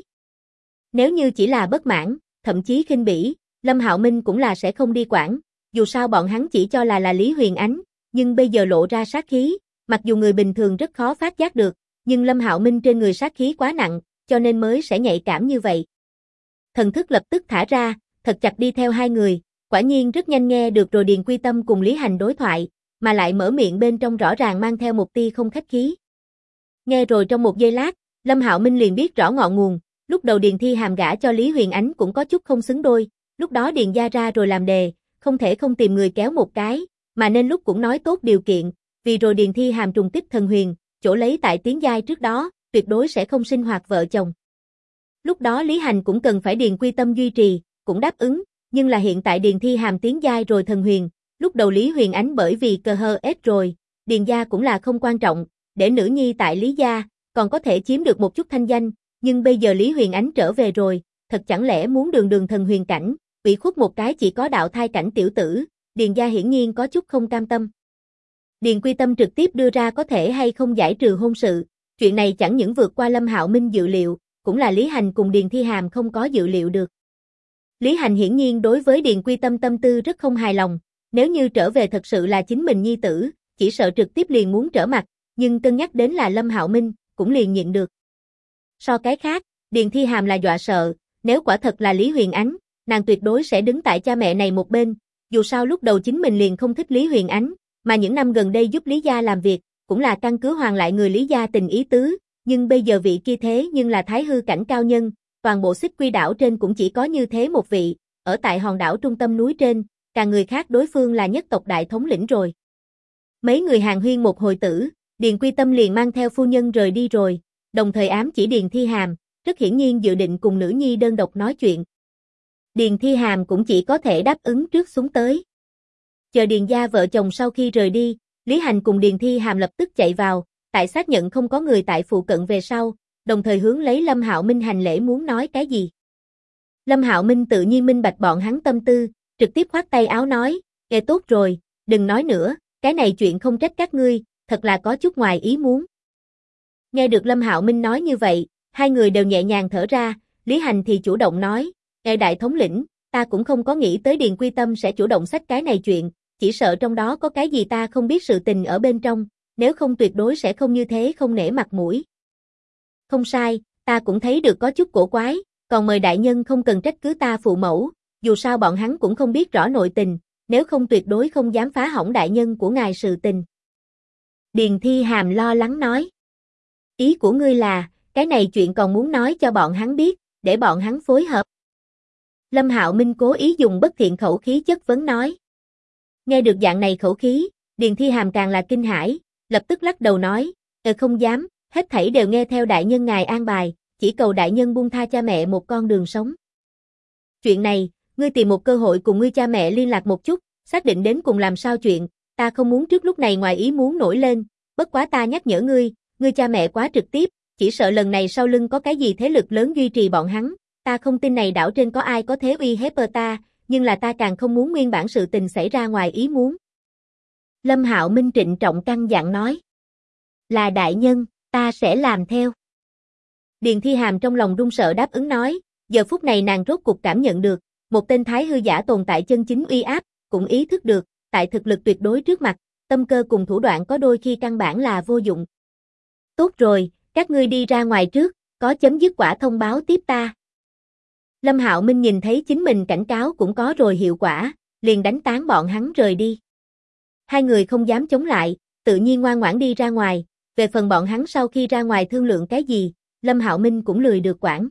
Nếu như chỉ là bất mãn, thậm chí khinh bỉ, Lâm Hạo Minh cũng là sẽ không đi quản, dù sao bọn hắn chỉ cho là Lý Huyền Ánh, nhưng bây giờ lộ ra sát khí, mặc dù người bình thường rất khó phát giác được, nhưng Lâm Hạo Minh trên người sát khí quá nặng, cho nên mới sẽ nhạy cảm như vậy. Thần thức lập tức thả ra, thật chặt đi theo hai người, quả nhiên rất nhanh nghe được rồi Điền Quy Tâm cùng Lý Hành đối thoại, mà lại mở miệng bên trong rõ ràng mang theo một tia không khách khí. Nghe rồi trong một giây lát, Lâm Hạo Minh liền biết rõ ngọn nguồn, lúc đầu Điền Thi Hàm gả cho Lý Huyền Ánh cũng có chút không xứng đôi, lúc đó Điền gia ra rồi làm đề, không thể không tìm người kéo một cái, mà nên lúc cũng nói tốt điều kiện, vì rồi Điền Thi Hàm trùng kích thần huyền, chỗ lấy tại tiến giai trước đó, tuyệt đối sẽ không sinh hoạt vợ chồng. Lúc đó Lý Hành cũng cần phải Điền Quy Tâm duy trì, cũng đáp ứng, nhưng là hiện tại Điền Thi Hàm tiến giai rồi thần huyền, lúc đầu Lý Huyền Ánh bởi vì cờ hờ ết rồi, Điền gia cũng là không quan trọng, để nữ nhi tại Lý gia, còn có thể chiếm được một chút thanh danh, nhưng bây giờ Lý Huyền Ánh trở về rồi, thật chẳng lẽ muốn đường đường thần huyền cảnh, ủy khuất một cái chỉ có đạo thai cảnh tiểu tử, Điền gia hiển nhiên có chút không cam tâm. Điền Quy Tâm trực tiếp đưa ra có thể hay không giải trừ hôn sự, chuyện này chẳng những vượt qua Lâm Hạo Minh dự liệu, cũng là Lý Hành cùng Điền Thi Hàm không có dự liệu được. Lý Hành hiển nhiên đối với Điền Quy Tâm tâm tư rất không hài lòng, nếu như trở về thật sự là chính mình nhi tử, chỉ sợ trực tiếp liền muốn trở mặt, nhưng cân nhắc đến là Lâm Hạo Minh, cũng liền nhịn được. So cái khác, Điền Thi Hàm là dọa sợ, nếu quả thật là Lý Huyền Ánh, nàng tuyệt đối sẽ đứng tại cha mẹ này một bên, dù sao lúc đầu chính mình liền không thích Lý Huyền Ánh, mà những năm gần đây giúp Lý gia làm việc, cũng là căn cứ hoàn lại người Lý gia tình ý tứ, nhưng bây giờ vị kia thế nhưng là thái hư cảnh cao nhân, toàn bộ Xích Quy đảo trên cũng chỉ có như thế một vị, ở tại hòn đảo trung tâm núi trên, càng người khác đối phương là nhất tộc đại thống lĩnh rồi. Mấy người hàn huyên một hồi tử, Điền Quy Tâm liền mang theo phu nhân rời đi rồi, đồng thời ám chỉ Điền Thi Hàm, rất hiển nhiên dự định cùng nữ nhi đơn độc nói chuyện. Điền Thi Hàm cũng chỉ có thể đáp ứng trước xuống tới. Chờ Điền gia vợ chồng sau khi rời đi, Lý Hành cùng Điền Thi Hàm lập tức chạy vào, tại xác nhận không có người tại phụ cận về sau, đồng thời hướng lấy Lâm Hạo Minh hành lễ muốn nói cái gì. Lâm Hạo Minh tự nhiên minh bạch bọn hắn tâm tư, trực tiếp khoát tay áo nói, tốt rồi, đừng nói nữa, cái này chuyện không trách các ngươi, thật là có chút ngoài ý muốn. Nghe được Lâm Hạo Minh nói như vậy, hai người đều nhẹ nhàng thở ra, Lý Hành thì chủ động nói, đại thống lĩnh, ta cũng không có nghĩ tới Điền Quy Tâm sẽ chủ động xách cái này chuyện, chỉ sợ trong đó có cái gì ta không biết sự tình ở bên trong, nếu không tuyệt đối sẽ không như thế không nể mặt mũi. Không sai, ta cũng thấy được có chút cổ quái, còn mời đại nhân không cần trách cứ ta phụ mẫu, dù sao bọn hắn cũng không biết rõ nội tình, nếu không tuyệt đối không dám phá hỏng đại nhân của ngài sự tình. Điền Thi Hàm lo lắng nói. Ý của ngươi là, cái này chuyện còn muốn nói cho bọn hắn biết, để bọn hắn phối hợp. Lâm Hạo Minh cố ý dùng bất thiện khẩu khí chất vấn nói. Nghe được dạng này khẩu khí, Điền Thi Hàm càng là kinh hãi, lập tức lắc đầu nói, không dám, hết thảy đều nghe theo đại nhân ngài an bài, chỉ cầu đại nhân buông tha cha mẹ một con đường sống. Chuyện này, ngươi tìm một cơ hội cùng ngươi cha mẹ liên lạc một chút, xác định đến cùng làm sao chuyện, ta không muốn trước lúc này ngoài ý muốn nổi lên, bất quá ta nhắc nhở ngươi cha mẹ quá trực tiếp, chỉ sợ lần này sau lưng có cái gì thế lực lớn duy trì bọn hắn, ta không tin này đảo trên có ai có thế uy hiếp ta, nhưng là ta càng không muốn nguyên bản sự tình xảy ra ngoài ý muốn. Lâm Hạo Minh trịnh trọng căn dặn nói. Là đại nhân, ta sẽ làm theo. Điền Thi Hàm trong lòng run sợ đáp ứng nói, giờ phút này nàng rốt cục cảm nhận được, một tên thái hư giả tồn tại chân chính uy áp, cũng ý thức được, tại thực lực tuyệt đối trước mặt, tâm cơ cùng thủ đoạn có đôi khi căn bản là vô dụng. Tốt rồi, các ngươi đi ra ngoài trước, có chấm dứt quả thông báo tiếp ta. Lâm Hạo Minh nhìn thấy chính mình cảnh cáo cũng có rồi hiệu quả, liền đánh tán bọn hắn rời đi. Hai người không dám chống lại, tự nhiên ngoan ngoãn đi ra ngoài, về phần bọn hắn sau khi ra ngoài thương lượng cái gì, Lâm Hạo Minh cũng lười được quản.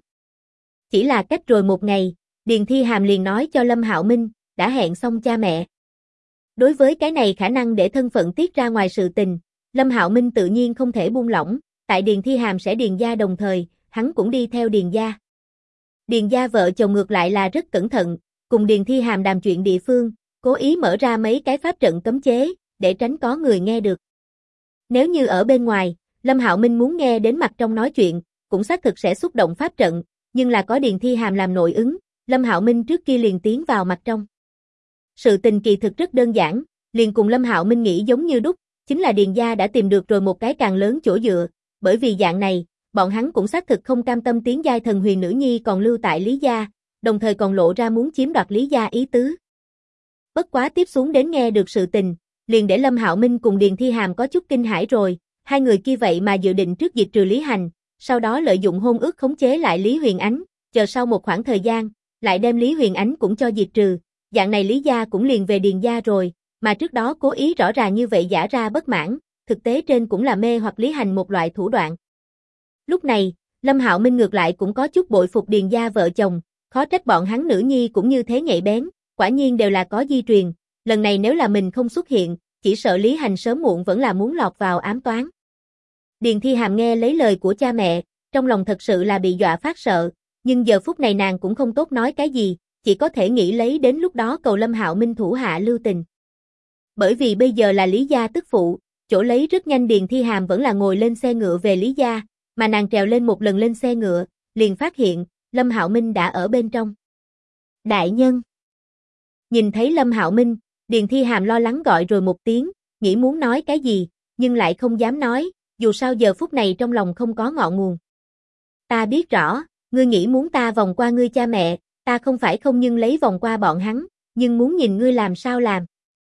Chỉ là cách rồi một ngày, Điền Thi Hàm liền nói cho Lâm Hạo Minh, đã hẹn xong cha mẹ. Đối với cái này khả năng để thân phận tiết ra ngoài sự tình, Lâm Hạo Minh tự nhiên không thể buông lỏng, tại Điền Thi Hàm sẽ Điền gia đồng thời, hắn cũng đi theo Điền gia. Điền gia vợ chồng ngược lại là rất cẩn thận, cùng Điền Thi Hàm đàm chuyện địa phương, cố ý mở ra mấy cái pháp trận cấm chế, để tránh có người nghe được. Nếu như ở bên ngoài, Lâm Hạo Minh muốn nghe đến mặt trong nói chuyện, cũng xác thực sẽ xúc động pháp trận, nhưng là có Điền Thi Hàm làm nội ứng, Lâm Hạo Minh trước kia liền tiến vào mặt trong. Sự tình kỳ thực rất đơn giản, liền cùng Lâm Hạo Minh nghĩ giống như đúc, chính là Điền gia đã tìm được rồi một cái càng lớn chỗ dựa, bởi vì dạng này, bọn hắn cũng xác thực không cam tâm tiến giai thần huyền nữ nhi còn lưu tại Lý gia, đồng thời còn lộ ra muốn chiếm đoạt Lý gia ý tứ. Bất quá tiếp xuống đến nghe được sự tình, liền để Lâm Hạo Minh cùng Điền Thi Hàm có chút kinh hãi rồi, hai người kia vậy mà dự định trước diệt trừ Lý Hành, sau đó lợi dụng hôn ước khống chế lại Lý Huyền Ánh, chờ sau một khoảng thời gian, lại đem Lý Huyền Ánh cũng cho diệt trừ, dạng này Lý gia cũng liền về Điền gia rồi, mà trước đó cố ý rõ ràng như vậy giả ra bất mãn, thực tế trên cũng là mê hoặc Lý Hành một loại thủ đoạn. Lúc này, Lâm Hạo Minh ngược lại cũng có chút bội phục Điền gia vợ chồng, khó trách bọn hắn nữ nhi cũng như thế nhạy bén, quả nhiên đều là có di truyền, lần này nếu là mình không xuất hiện, chỉ sợ Lý Hành sớm muộn vẫn là muốn lọt vào ám toán. Điền Thi Hàm nghe lấy lời của cha mẹ, trong lòng thật sự là bị dọa phát sợ, nhưng giờ phút này nàng cũng không tốt nói cái gì, chỉ có thể nghĩ lấy đến lúc đó cầu Lâm Hạo Minh thủ hạ lưu tình. Bởi vì bây giờ là Lý gia tức phụ, chỗ lấy rất nhanh Điền Thi Hàm vẫn là ngồi lên xe ngựa về Lý gia, mà nàng trèo lên một lần lên xe ngựa, liền phát hiện, Lâm Hạo Minh đã ở bên trong. Đại nhân. Nhìn thấy Lâm Hạo Minh, Điền Thi Hàm lo lắng gọi rồi một tiếng, nghĩ muốn nói cái gì, nhưng lại không dám nói, dù sao giờ phút này trong lòng không có ngọn nguồn. Ta biết rõ, ngươi nghĩ muốn ta vòng qua ngươi cha mẹ, ta không phải không nhưng lấy vòng qua bọn hắn, nhưng muốn nhìn ngươi làm sao làm.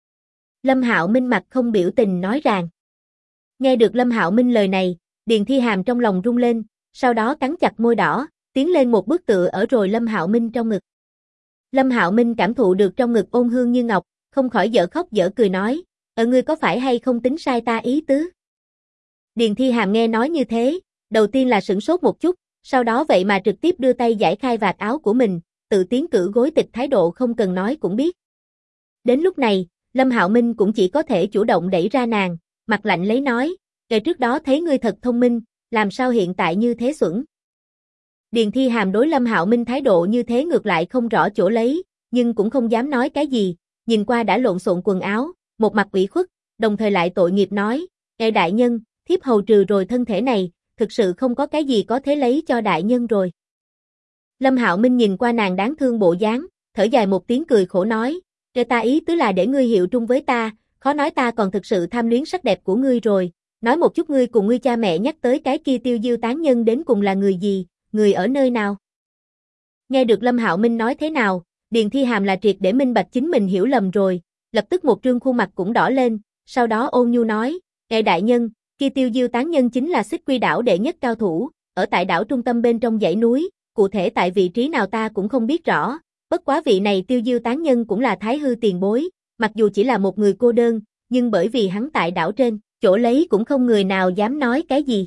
Lâm Hạo Minh mặt không biểu tình nói rằng. Nghe được Lâm Hạo Minh lời này, Điền Thi Hàm trong lòng rung lên, sau đó cắn chặt môi đỏ, tiến lên một bước tựa ở rồi Lâm Hạo Minh trong ngực. Lâm Hạo Minh cảm thụ được trong ngực ôn hương như ngọc, không khỏi dở khóc dở cười nói, ngươi có phải hay không tính sai ta ý tứ? Điền Thi Hàm nghe nói như thế, đầu tiên là sửng sốt một chút, sau đó vậy mà trực tiếp đưa tay giải khai vạt áo của mình, tự tiến cử gối tịch thái độ không cần nói cũng biết. Đến lúc này, Lâm Hạo Minh cũng chỉ có thể chủ động đẩy ra nàng, mặt lạnh lấy nói, trước đó thấy ngươi thật thông minh, làm sao hiện tại như thế xuẩn? Điền Thi Hàm đối Lâm Hạo Minh thái độ như thế ngược lại không rõ chỗ lấy, nhưng cũng không dám nói cái gì, nhìn qua đã lộn xộn quần áo, một mặt ủy khuất, đồng thời lại tội nghiệp nói, đại nhân, thiếp hầu trừ rồi thân thể này, thực sự không có cái gì có thể lấy cho đại nhân rồi. Lâm Hạo Minh nhìn qua nàng đáng thương bộ dáng, thở dài một tiếng cười khổ nói, ta ý tứ là để ngươi hiệu trung với ta, khó nói ta còn thực sự tham luyến sắc đẹp của ngươi rồi, nói một chút ngươi cùng ngươi cha mẹ nhắc tới cái kia Tiêu Diêu tán nhân đến cùng là người gì, người ở nơi nào. Nghe được Lâm Hạo Minh nói thế nào, Điền Thi Hàm là triệt để minh bạch chính mình hiểu lầm rồi, lập tức một trương khuôn mặt cũng đỏ lên, sau đó ôn nhu nói, đại nhân, kia Tiêu Diêu tán nhân chính là Xích Quy đảo đệ nhất cao thủ, ở tại đảo trung tâm bên trong dãy núi, cụ thể tại vị trí nào ta cũng không biết rõ, bất quá vị này Tiêu Diêu tán nhân cũng là Thái hư tiền bối, mặc dù chỉ là một người cô đơn, nhưng bởi vì hắn tại đảo trên, chỗ lấy cũng không người nào dám nói cái gì.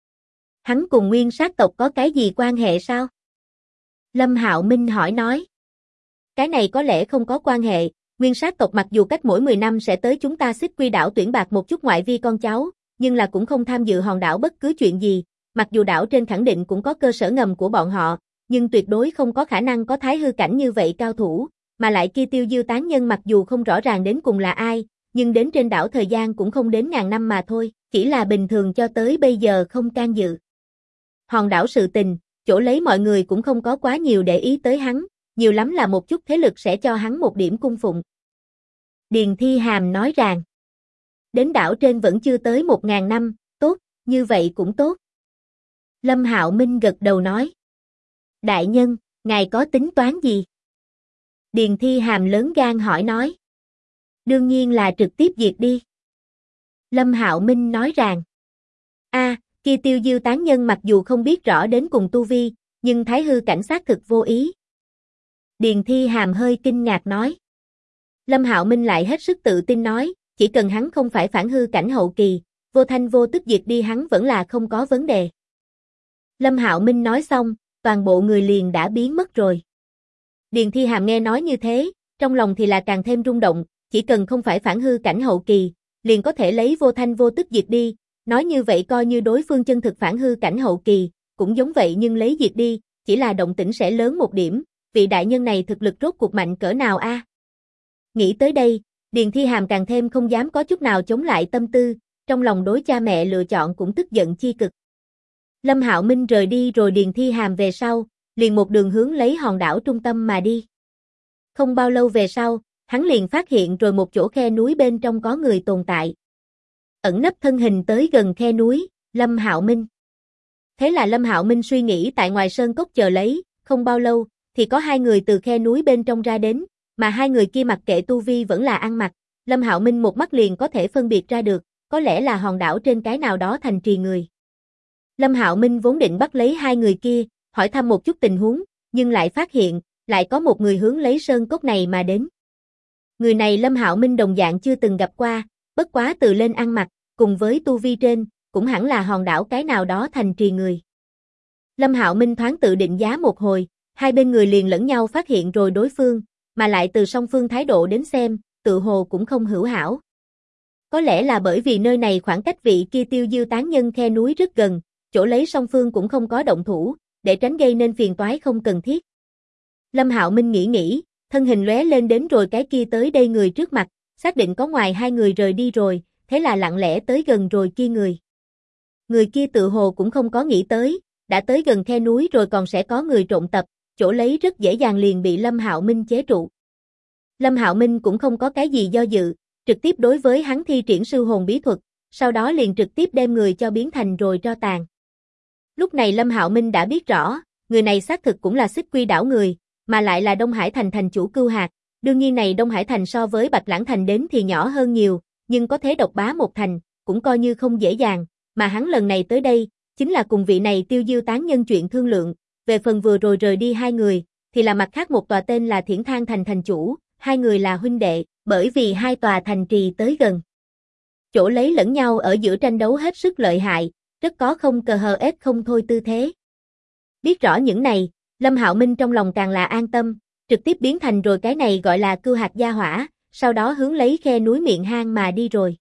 Hắn cùng Nguyên Sát tộc có cái gì quan hệ sao? Lâm Hạo Minh hỏi nói. Cái này có lẽ không có quan hệ, Nguyên Sát tộc mặc dù cách mỗi 10 năm sẽ tới chúng ta Xích Quy đảo tuyển bạc một chút ngoại vi con cháu, nhưng là cũng không tham dự hòn đảo bất cứ chuyện gì, mặc dù đảo trên khẳng định cũng có cơ sở ngầm của bọn họ, nhưng tuyệt đối không có khả năng có thái hư cảnh như vậy cao thủ, mà lại kia Tiêu Diêu tán nhân mặc dù không rõ ràng đến cùng là ai, nhưng đến trên đảo thời gian cũng không đến ngàn năm mà thôi, chỉ là bình thường cho tới bây giờ không can dự. Hòn đảo sự tình, chỗ lấy mọi người cũng không có quá nhiều để ý tới hắn, nhiều lắm là một chút thế lực sẽ cho hắn một điểm cung phụng. Điền Thi Hàm nói rằng, đến đảo trên vẫn chưa tới 1000 năm, tốt, như vậy cũng tốt. Lâm Hạo Minh gật đầu nói, đại nhân, ngài có tính toán gì? Điền Thi Hàm lớn gan hỏi nói, đương nhiên là trực tiếp diệt đi. Lâm Hạo Minh nói rằng, kia Tiêu Diêu tán nhân mặc dù không biết rõ đến cùng tu vi, nhưng thái hư cảnh xác thực vô ý. Điền Thi Hàm hơi kinh ngạc nói. Lâm Hạo Minh lại hết sức tự tin nói, chỉ cần hắn không phải phản hư cảnh hậu kỳ, vô thanh vô tức diệt đi hắn vẫn là không có vấn đề. Lâm Hạo Minh nói xong, toàn bộ người liền đã biến mất rồi. Điền Thi Hàm nghe nói như thế, trong lòng thì là càng thêm rung động, chỉ cần không phải phản hư cảnh hậu kỳ, liền có thể lấy vô thanh vô tức diệt đi, nói như vậy coi như đối phương chân thực phản hư cảnh hậu kỳ, cũng giống vậy nhưng lấy diệt đi, chỉ là động tĩnh sẽ lớn một điểm, vị đại nhân này thực lực rốt cuộc mạnh cỡ nào a? Nghĩ tới đây, Điền Thi Hàm càng thêm không dám có chút nào chống lại tâm tư, trong lòng đối cha mẹ lựa chọn cũng tức giận chi cực. Lâm Hạo Minh rời đi rồi Điền Thi Hàm về sau, liền một đường hướng lấy hòn đảo trung tâm mà đi. Không bao lâu về sau, hắn liền phát hiện rồi một chỗ khe núi bên trong có người tồn tại. Ẩn nấp thân hình tới gần khe núi, Lâm Hạo Minh. Thế là Lâm Hạo Minh suy nghĩ tại ngoài sơn cốc chờ lấy, không bao lâu, thì có hai người từ khe núi bên trong ra đến, mà hai người kia mặc kệ tu vi vẫn là ăn mặc, Lâm Hạo Minh một mắt liền có thể phân biệt ra được, có lẽ là hòn đảo trên cái nào đó thành trì người. Lâm Hạo Minh vốn định bắt lấy hai người kia, hỏi thăm một chút tình huống, nhưng lại phát hiện, lại có một người hướng lấy sơn cốc này mà đến. Người này Lâm Hạo Minh đồng dạng chưa từng gặp qua, bất quá từ lên ăn mặc, cùng với tu vi trên, cũng hẳn là hòn đảo cái nào đó thành trì người. Lâm Hạo Minh thoáng tự định giá một hồi, hai bên người liền lẫn nhau phát hiện rồi đối phương, mà lại từ song phương thái độ đến xem, tự hồ cũng không hữu hảo. Có lẽ là bởi vì nơi này khoảng cách vị kia Tiêu Diêu tán nhân khe núi rất gần, chỗ lấy song phương cũng không có động thủ, để tránh gây nên phiền toái không cần thiết. Lâm Hạo Minh nghĩ, thân hình lóe lên đến rồi cái kia tới đây người trước mặt, xác định có ngoài hai người rời đi rồi, thế là lặng lẽ tới gần rồi kia người. Người kia tự hồ cũng không có nghĩ tới, đã tới gần khe núi rồi còn sẽ có người trộn tập, chỗ lấy rất dễ dàng liền bị Lâm Hạo Minh chế trụ. Lâm Hạo Minh cũng không có cái gì do dự, trực tiếp đối với hắn thi triển sư hồn bí thuật, sau đó liền trực tiếp đem người cho biến thành rồi tro tàn. Lúc này Lâm Hạo Minh đã biết rõ, người này xác thực cũng là Xích Quy đảo người, mà lại là Đông Hải Thành thành chủ Cưu Hạc. Đương nhiên này Đông Hải Thành so với Bạch Lãng Thành đến thì nhỏ hơn nhiều, nhưng có thế độc bá một thành, cũng coi như không dễ dàng, mà hắn lần này tới đây, chính là cùng vị này Tiêu Diêu tán nhân chuyện thương lượng, về phần vừa rồi rời đi hai người, thì là mặt khác một tòa tên là Thiển Thang Thành thành chủ, hai người là huynh đệ, bởi vì hai tòa thành trì tới gần. Chỗ lấy lẫn nhau ở giữa tranh đấu hết sức lợi hại, rất có không cờ hờ ép không thôi tư thế. Biết rõ những này, Lâm Hạo Minh trong lòng càng là an tâm, trực tiếp biến thành rồi cái này gọi là Cưu Hạc gia hỏa, sau đó hướng lấy khe núi miệng hang mà đi rồi.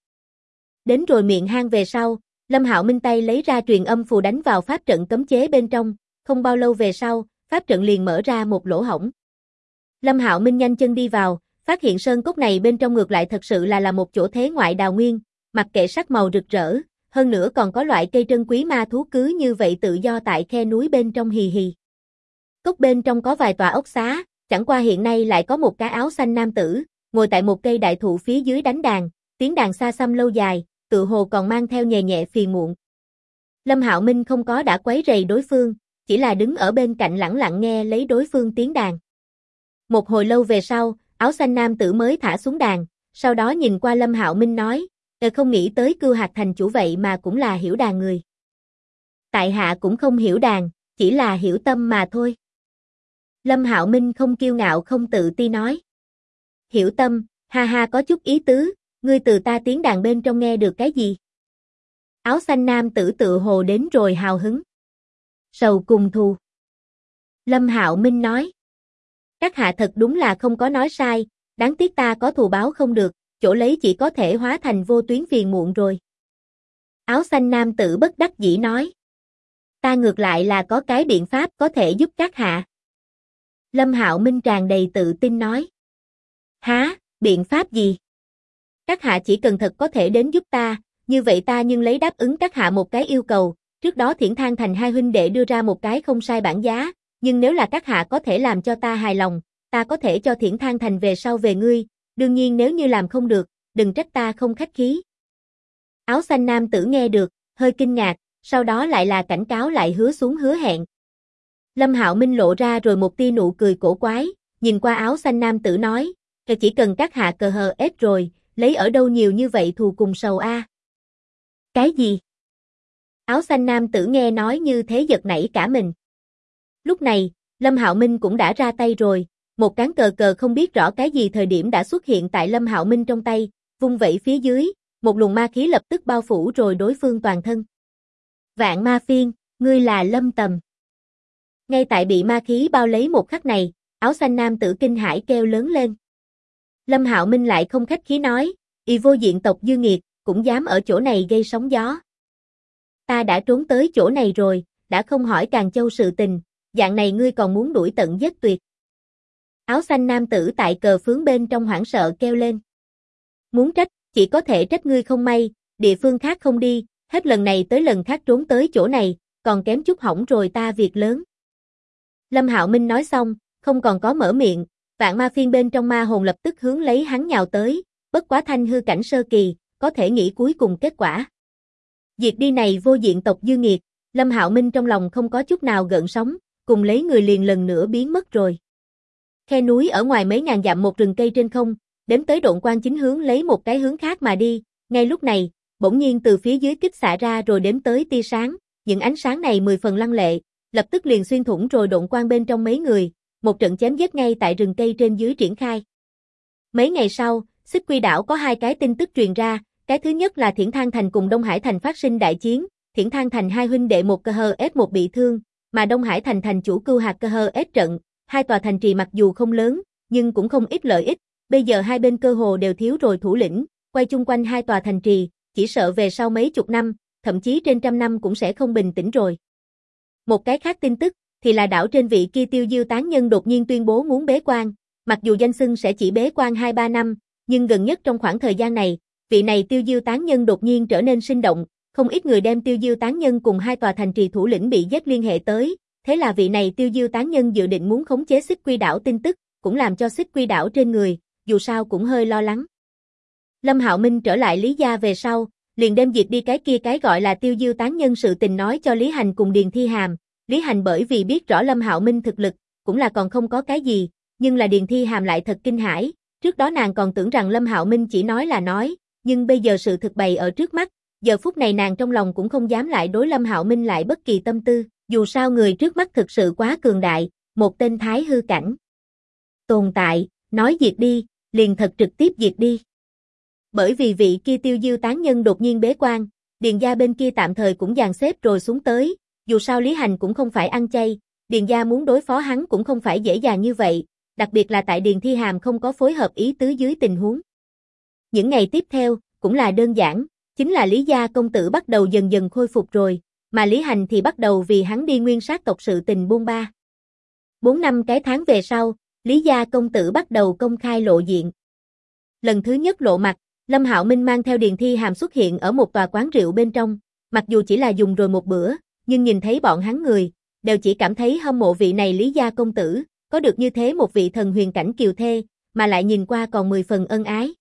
Đến rồi miệng hang về sau, Lâm Hạo Minh tay lấy ra truyền âm phù đánh vào pháp trận cấm chế bên trong, không bao lâu về sau, pháp trận liền mở ra một lỗ hổng. Lâm Hạo Minh nhanh chân đi vào, phát hiện sơn cốc này bên trong ngược lại thật sự là một chỗ thế ngoại đào nguyên, mặc kệ sắc màu rực rỡ, hơn nữa còn có loại cây trân quý ma thú cứ như vậy tự do tại khe núi bên trong hì hì. Cốc bên trong có vài tòa ốc xá, chẳng qua hiện nay lại có một cái áo xanh nam tử, ngồi tại một cây đại thụ phía dưới đánh đàn, tiếng đàn xa xăm lâu dài, tự hồ còn mang theo nhẹ nhẹ phiền muộn. Lâm Hạo Minh không có đã quấy rầy đối phương, chỉ là đứng ở bên cạnh lẳng lặng nghe lấy đối phương tiếng đàn. Một hồi lâu về sau, áo xanh nam tử mới thả xuống đàn, sau đó nhìn qua Lâm Hạo Minh nói, không nghĩ tới Cưu Hạc thành chủ vậy mà cũng là hiểu đàn người. Tại hạ cũng không hiểu đàn, chỉ là hiểu tâm mà thôi. Lâm Hạo Minh không kiêu ngạo không tự ti nói. Hiểu tâm, ha ha có chút ý tứ, ngươi từ ta tiếng đàn bên trong nghe được cái gì? Áo xanh nam tử tự hồ đến rồi hào hứng. Sầu cùng thù. Lâm Hạo Minh nói. Các hạ thật đúng là không có nói sai, đáng tiếc ta có thù báo không được, chỗ lấy chỉ có thể hóa thành vô tuyến phiền muộn rồi. Áo xanh nam tử bất đắc dĩ nói. Ta ngược lại là có cái biện pháp có thể giúp các hạ. Lâm Hạo Minh tràn đầy tự tin nói. Há, biện pháp gì? Các hạ chỉ cần thật có thể đến giúp ta, như vậy ta nhưng lấy đáp ứng các hạ một cái yêu cầu, trước đó Thiển Thang thành hai huynh đệ đưa ra một cái không sai bản giá, nhưng nếu là các hạ có thể làm cho ta hài lòng, ta có thể cho Thiển Thang thành về sau về ngươi, đương nhiên nếu như làm không được, đừng trách ta không khách khí. Áo xanh nam tử nghe được, hơi kinh ngạc, sau đó lại là cảnh cáo lại hứa xuống hứa hẹn. Lâm Hạo Minh lộ ra rồi một tia nụ cười cổ quái, nhìn qua áo xanh nam tử nói, chỉ cần các hạ cờ hờ ép rồi, lấy ở đâu nhiều như vậy thù cùng sầu a? Cái gì? Áo xanh nam tử nghe nói như thế giật nảy cả mình. Lúc này, Lâm Hạo Minh cũng đã ra tay rồi, một cán cờ cờ không biết rõ cái gì thời điểm đã xuất hiện tại Lâm Hạo Minh trong tay, vung vẩy phía dưới, một luồng ma khí lập tức bao phủ rồi đối phương toàn thân. Vạn ma phiên, ngươi là Lâm Tầm. Ngay tại bị ma khí bao lấy một khắc này, áo xanh nam tử kinh hãi kêu lớn lên. Lâm Hạo Minh lại không khách khí nói, y vô diện tộc dư nghiệt, cũng dám ở chỗ này gây sóng gió. Ta đã trốn tới chỗ này rồi, đã không hỏi Càn Châu sự tình, dạng này ngươi còn muốn đuổi tận giết tuyệt. Áo xanh nam tử tại cờ phướng bên trong hoảng sợ kêu lên. Muốn trách, chỉ có thể trách ngươi không may, địa phương khác không đi, hết lần này tới lần khác trốn tới chỗ này, còn kém chút hỏng rồi ta việc lớn. Lâm Hạo Minh nói xong, không còn có mở miệng, vạn ma phiên bên trong ma hồn lập tức hướng lấy hắn nhào tới, bất quá thanh hư cảnh sơ kỳ, có thể nghĩ cuối cùng kết quả. Diệt đi này vô diện tộc dư nghiệt, Lâm Hạo Minh trong lòng không có chút nào gợn sóng, cùng lấy người liền lần nữa biến mất rồi. Khe núi ở ngoài mấy ngàn dặm một rừng cây trên không, đếm tới độn quang chính hướng lấy một cái hướng khác mà đi, ngay lúc này, bỗng nhiên từ phía dưới kích xạ ra rồi đếm tới tia sáng, những ánh sáng này 10 phần lăng lệ, lập tức liền xuyên thủng rồi độn quang bên trong mấy người, một trận chém giết ngay tại rừng cây trên dưới triển khai. Mấy ngày sau, Xích Quy đảo có hai cái tin tức truyền ra, cái thứ nhất là Thiển Thang thành cùng Đông Hải thành phát sinh đại chiến, Thiển Thang thành hai huynh đệ một cơ hờ ép một bị thương, mà Đông Hải thành thành chủ Cưu Hạc cơ hờ ép trận, hai tòa thành trì mặc dù không lớn, nhưng cũng không ít lợi ích, bây giờ hai bên cơ hồ đều thiếu rồi thủ lĩnh, quay chung quanh hai tòa thành trì, chỉ sợ về sau mấy chục năm, thậm chí trên trăm năm cũng sẽ không bình tĩnh rồi. Một cái khác tin tức, thì là đảo trên vị kia Tiêu Diêu tán nhân đột nhiên tuyên bố muốn bế quan, mặc dù danh xưng sẽ chỉ bế quan 2-3 năm, nhưng gần nhất trong khoảng thời gian này, vị này Tiêu Diêu tán nhân đột nhiên trở nên sinh động, không ít người đem Tiêu Diêu tán nhân cùng hai tòa thành trì thủ lĩnh bị giết liên hệ tới, thế là vị này Tiêu Diêu tán nhân dự định muốn khống chế Xích Quy đảo tin tức, cũng làm cho Xích Quy đảo trên người, dù sao cũng hơi lo lắng. Lâm Hạo Minh trở lại Lý gia về sau, liền đem diệt đi cái kia cái gọi là Tiêu Diêu tán nhân sự tình nói cho Lý Hành cùng Điền Thi Hàm. Lý Hành bởi vì biết rõ Lâm Hạo Minh thực lực, cũng là còn không có cái gì, nhưng là Điền Thi Hàm lại thật kinh hãi, trước đó nàng còn tưởng rằng Lâm Hạo Minh chỉ nói là nói, nhưng bây giờ sự thực bày ở trước mắt, giờ phút này nàng trong lòng cũng không dám lại đối Lâm Hạo Minh lại bất kỳ tâm tư, dù sao người trước mắt thực sự quá cường đại, một tên thái hư cảnh tồn tại, nói diệt đi, liền thật trực tiếp diệt đi. Bởi vì vị kia Tiêu Diêu tán nhân đột nhiên bế quan, Điền gia bên kia tạm thời cũng dàn xếp rồi xuống tới, dù sao Lý Hành cũng không phải ăn chay, Điền gia muốn đối phó hắn cũng không phải dễ dàng như vậy, đặc biệt là tại Điền Thi Hàm không có phối hợp ý tứ dưới tình huống. Những ngày tiếp theo, cũng là đơn giản, chính là Lý gia công tử bắt đầu dần dần khôi phục rồi, mà Lý Hành thì bắt đầu vì hắn đi nguyên sát tộc sự tình buôn ba. 4 năm cái tháng về sau, Lý gia công tử bắt đầu công khai lộ diện. Lần thứ nhất lộ mặt, Lâm Hạo Minh mang theo Điền Thi Hàm xuất hiện ở một tòa quán rượu bên trong, mặc dù chỉ là dùng rồi một bữa, nhưng nhìn thấy bọn hắn người, đều chỉ cảm thấy hâm mộ vị này Lý gia công tử, có được như thế một vị thần huyền cảnh kiều thê, mà lại nhìn qua còn 10 phần ân ái.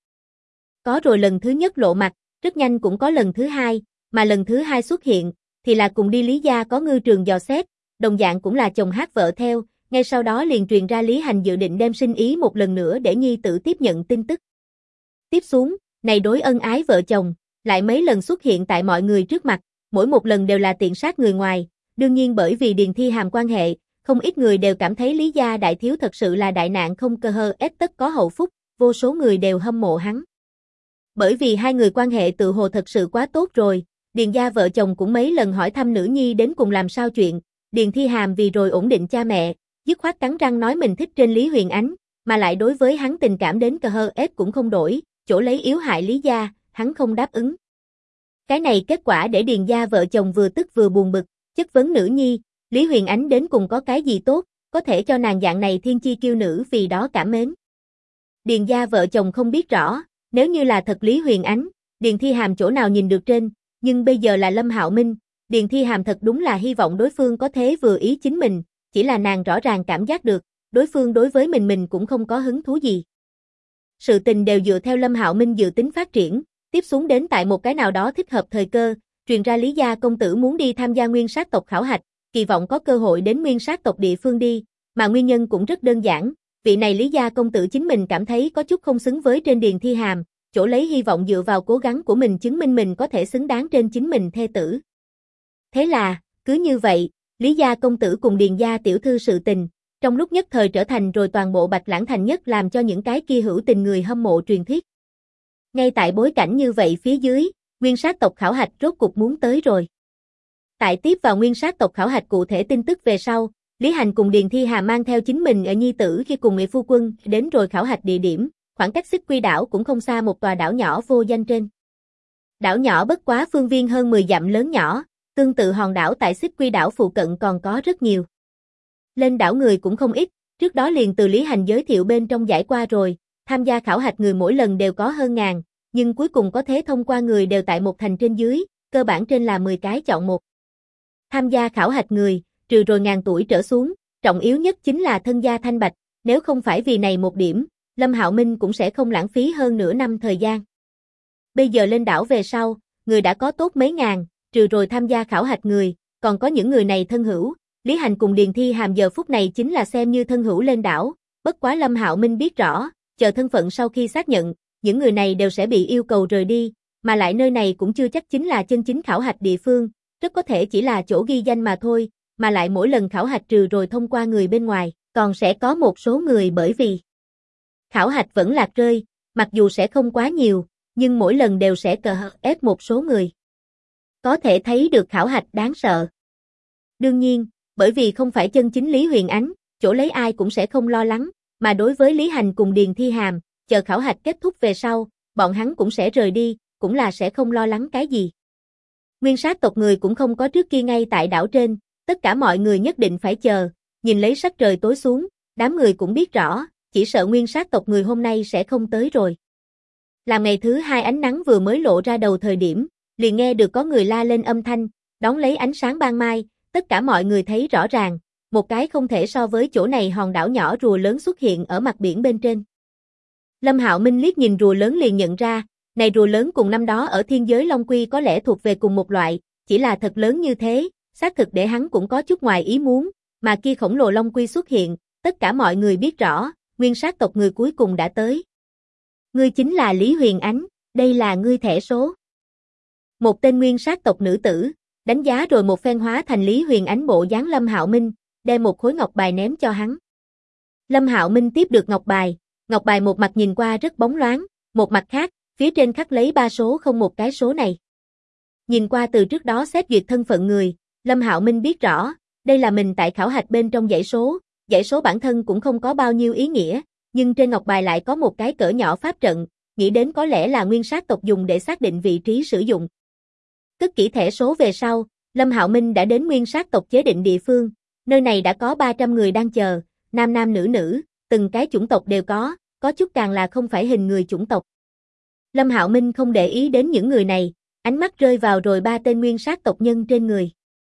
Có rồi lần thứ nhất lộ mặt, rất nhanh cũng có lần thứ hai, mà lần thứ hai xuất hiện, thì là cùng đi Lý gia có ngư trường dò xét, đồng dạng cũng là chồng hát vợ theo, ngay sau đó liền truyền ra Lý Hành dự định đem sinh ý một lần nữa để nhi tử tiếp nhận tin tức. Tiếp xuống, này đối ân ái vợ chồng, lại mấy lần xuất hiện tại mọi người trước mặt, mỗi một lần đều là tiện sát người ngoài, đương nhiên bởi vì Điền Thi Hàm quan hệ, không ít người đều cảm thấy Lý gia đại thiếu thật sự là đại nạn không cơ hơ ép tất có hậu phúc, vô số người đều hâm mộ hắn. Bởi vì hai người quan hệ tự hồ thật sự quá tốt rồi, Điền gia vợ chồng cũng mấy lần hỏi thăm nữ nhi đến cùng làm sao chuyện, Điền Thi Hàm vì rồi ổn định cha mẹ, dứt khoát cắn răng nói mình thích trên Lý Huyền Ánh, mà lại đối với hắn tình cảm đến cơ hơ ép cũng không đổi, chỗ lấy yếu hại Lý gia, hắn không đáp ứng. Cái này kết quả để Điền gia vợ chồng vừa tức vừa buồn bực, chất vấn nữ nhi, Lý Huyền Ánh đến cùng có cái gì tốt, có thể cho nàng dạng này thiên chi kiêu nữ vì đó cảm mến. Điền gia vợ chồng không biết rõ, nếu như là thật Lý Huyền Ánh, Điền Thi Hàm chỗ nào nhìn được trên, nhưng bây giờ là Lâm Hạo Minh, Điền Thi Hàm thật đúng là hy vọng đối phương có thế vừa ý chính mình, chỉ là nàng rõ ràng cảm giác được, đối phương đối với mình cũng không có hứng thú gì. Sự tình đều dựa theo Lâm Hạo Minh dự tính phát triển, tiếp xuống đến tại một cái nào đó thích hợp thời cơ, truyền ra Lý gia công tử muốn đi tham gia nguyên sát tộc khảo hạch, kỳ vọng có cơ hội đến nguyên sát tộc địa phương đi, mà nguyên nhân cũng rất đơn giản, vị này Lý gia công tử chính mình cảm thấy có chút không xứng với trên Điền Thi Hàm, chỗ lấy hy vọng dựa vào cố gắng của mình chứng minh mình có thể xứng đáng trên chính mình thê tử. Thế là, cứ như vậy, Lý gia công tử cùng Điền gia tiểu thư sự tình, trong lúc nhất thời trở thành rồi toàn bộ Bạch Lãng thành nhất làm cho những cái kia hữu tình người hâm mộ truyền thuyết. Ngay tại bối cảnh như vậy phía dưới, nguyên sát tộc khảo hạch rốt cục muốn tới rồi. Tại tiếp vào nguyên sát tộc khảo hạch cụ thể tin tức về sau, Lý Hành cùng Điền Thi Hà mang theo chính mình ở nhi tử khi cùng nghệ phu quân đến rồi khảo hạch địa điểm, khoảng cách Xích Quy đảo cũng không xa một tòa đảo nhỏ vô danh trên. Đảo nhỏ bất quá phương viên hơn 10 dặm lớn nhỏ, tương tự hòn đảo tại Xích Quy đảo phụ cận còn có rất nhiều. Lên đảo người cũng không ít, trước đó liền từ Lý Hành giới thiệu bên trong giải qua rồi, tham gia khảo hạch người mỗi lần đều có hơn ngàn, nhưng cuối cùng có thế thông qua người đều tại một thành trên dưới, cơ bản trên là 10 cái chọn một. Tham gia khảo hạch người, trừ rồi ngàn tuổi trở xuống, trọng yếu nhất chính là thân gia thanh bạch, nếu không phải vì này một điểm, Lâm Hạo Minh cũng sẽ không lãng phí hơn nửa năm thời gian. Bây giờ lên đảo về sau, người đã có tốt mấy ngàn, trừ rồi tham gia khảo hạch người, còn có những người này thân hữu, Lý Hành cùng Điền Thi Hàm giờ phút này chính là xem như thân hữu lên đảo, bất quá Lâm Hạo Minh biết rõ, chờ thân phận sau khi xác nhận, những người này đều sẽ bị yêu cầu rời đi, mà lại nơi này cũng chưa chắc chính là chân chính khảo hạch địa phương, rất có thể chỉ là chỗ ghi danh mà thôi, mà lại mỗi lần khảo hạch trừ rồi thông qua người bên ngoài, còn sẽ có một số người bởi vì khảo hạch vẫn lạc rơi, mặc dù sẽ không quá nhiều, nhưng mỗi lần đều sẽ ép một số người. Có thể thấy được khảo hạch đáng sợ. Đương nhiên, bởi vì không phải chân chính Lý Huyền Ánh, chỗ lấy ai cũng sẽ không lo lắng, mà đối với Lý Hành cùng Điền Thi Hàm, chờ khảo hạch kết thúc về sau, bọn hắn cũng sẽ rời đi, cũng là sẽ không lo lắng cái gì. Nguyên sát tộc người cũng không có trước kia ngay tại đảo trên, tất cả mọi người nhất định phải chờ, nhìn lấy sắc trời tối xuống, đám người cũng biết rõ, chỉ sợ nguyên sát tộc người hôm nay sẽ không tới rồi. Làm ngày thứ hai ánh nắng vừa mới lộ ra đầu thời điểm, liền nghe được có người la lên âm thanh, đón lấy ánh sáng ban mai, tất cả mọi người thấy rõ ràng, một cái không thể so với chỗ này hòn đảo nhỏ rùa lớn xuất hiện ở mặt biển bên trên. Lâm Hạo Minh liếc nhìn rùa lớn liền nhận ra, này rùa lớn cùng năm đó ở thiên giới Long Quy có lẽ thuộc về cùng một loại, chỉ là thật lớn như thế, xác thực để hắn cũng có chút ngoài ý muốn, mà kia khổng lồ Long Quy xuất hiện, tất cả mọi người biết rõ, nguyên sát tộc người cuối cùng đã tới. Ngươi chính là Lý Huyền Ánh, đây là ngươi thẻ số. Một tên nguyên sát tộc nữ tử, đánh giá rồi một phen hóa thành Lý Huyền Ánh bộ dáng Lâm Hạo Minh, đem một khối ngọc bài ném cho hắn. Lâm Hạo Minh tiếp được ngọc bài một mặt nhìn qua rất bóng loáng, một mặt khác, phía trên khắc lấy 3 số không một cái số này. Nhìn qua từ trước đó xét duyệt thân phận người, Lâm Hạo Minh biết rõ, đây là mình tại khảo hạch bên trong dãy số bản thân cũng không có bao nhiêu ý nghĩa, nhưng trên ngọc bài lại có một cái cỡ nhỏ pháp trận, nghĩ đến có lẽ là nguyên sát tộc dùng để xác định vị trí sử dụng. Cất kỹ thẻ số về sau, Lâm Hạo Minh đã đến nguyên sát tộc chế định địa phương, nơi này đã có 300 người đang chờ, nam nam nữ nữ, từng cái chủng tộc đều có chút càng là không phải hình người chủng tộc. Lâm Hạo Minh không để ý đến những người này, ánh mắt rơi vào rồi ba tên nguyên sát tộc nhân trên người.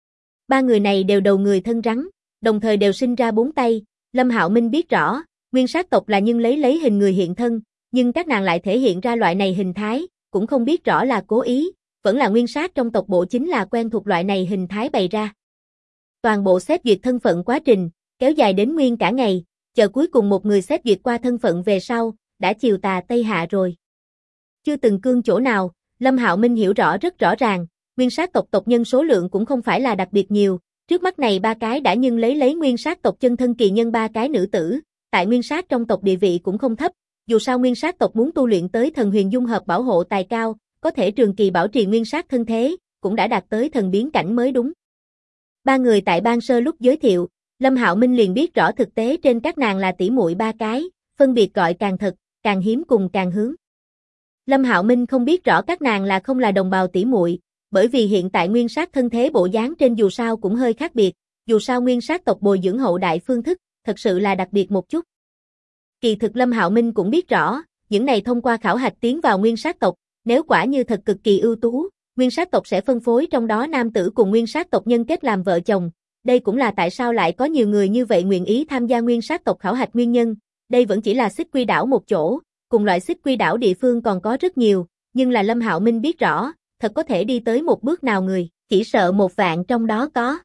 Ba người này đều đầu người thân rắn, đồng thời đều sinh ra bốn tay. Lâm Hạo Minh biết rõ, nguyên sát tộc là nhưng lấy hình người hiện thân, nhưng các nàng lại thể hiện ra loại này hình thái, cũng không biết rõ là cố ý, vẫn là nguyên sát trong tộc bộ chính là quen thuộc loại này hình thái bày ra. Toàn bộ xét duyệt thân phận quá trình, kéo dài đến nguyên cả ngày, chờ cuối cùng một người xét duyệt qua thân phận về sau, đã chiều tà Tây Hạ rồi. Chưa từng cương chỗ nào, Lâm Hạo Minh hiểu rất rõ ràng, nguyên sát tộc tộc nhân số lượng cũng không phải là đặc biệt nhiều, trước mắt này ba cái đã nhưng lấy nguyên sát tộc chân thân kỳ nhân ba cái nữ tử, tại nguyên sát trong tộc địa vị cũng không thấp, dù sao nguyên sát tộc muốn tu luyện tới thần huyền dung hợp bảo hộ tài cao, có thể trường kỳ bảo trì nguyên sát thân thế, cũng đã đạt tới thần biến cảnh mới đúng. Ba người tại ban sơ lúc giới thiệu, Lâm Hạo Minh liền biết rõ thực tế trên các nàng là tỷ muội ba cái, phân biệt gọi càng thật, càng hiếm cùng càng hướng. Lâm Hạo Minh không biết rõ các nàng là không là đồng bào tỷ muội, bởi vì hiện tại nguyên sát thân thế bộ dáng trên dù sao cũng hơi khác biệt, dù sao nguyên sát tộc bồi dưỡng hậu đại phương thức, thật sự là đặc biệt một chút. Kỳ thực Lâm Hạo Minh cũng biết rõ, những này thông qua khảo hạch tiến vào nguyên sát tộc, nếu quả như thật cực kỳ ưu tú, nguyên sát tộc sẽ phân phối trong đó nam tử cùng nguyên sát tộc nhân kết làm vợ chồng. Đây cũng là tại sao lại có nhiều người như vậy nguyện ý tham gia nguyên sát tộc khảo hạch nguyên nhân. Đây vẫn chỉ là Xích Quy đảo một chỗ, cùng loại Xích Quy đảo địa phương còn có rất nhiều, nhưng là Lâm Hạo Minh biết rõ, thật có thể đi tới một bước nào người, chỉ sợ 1 vạn trong đó có.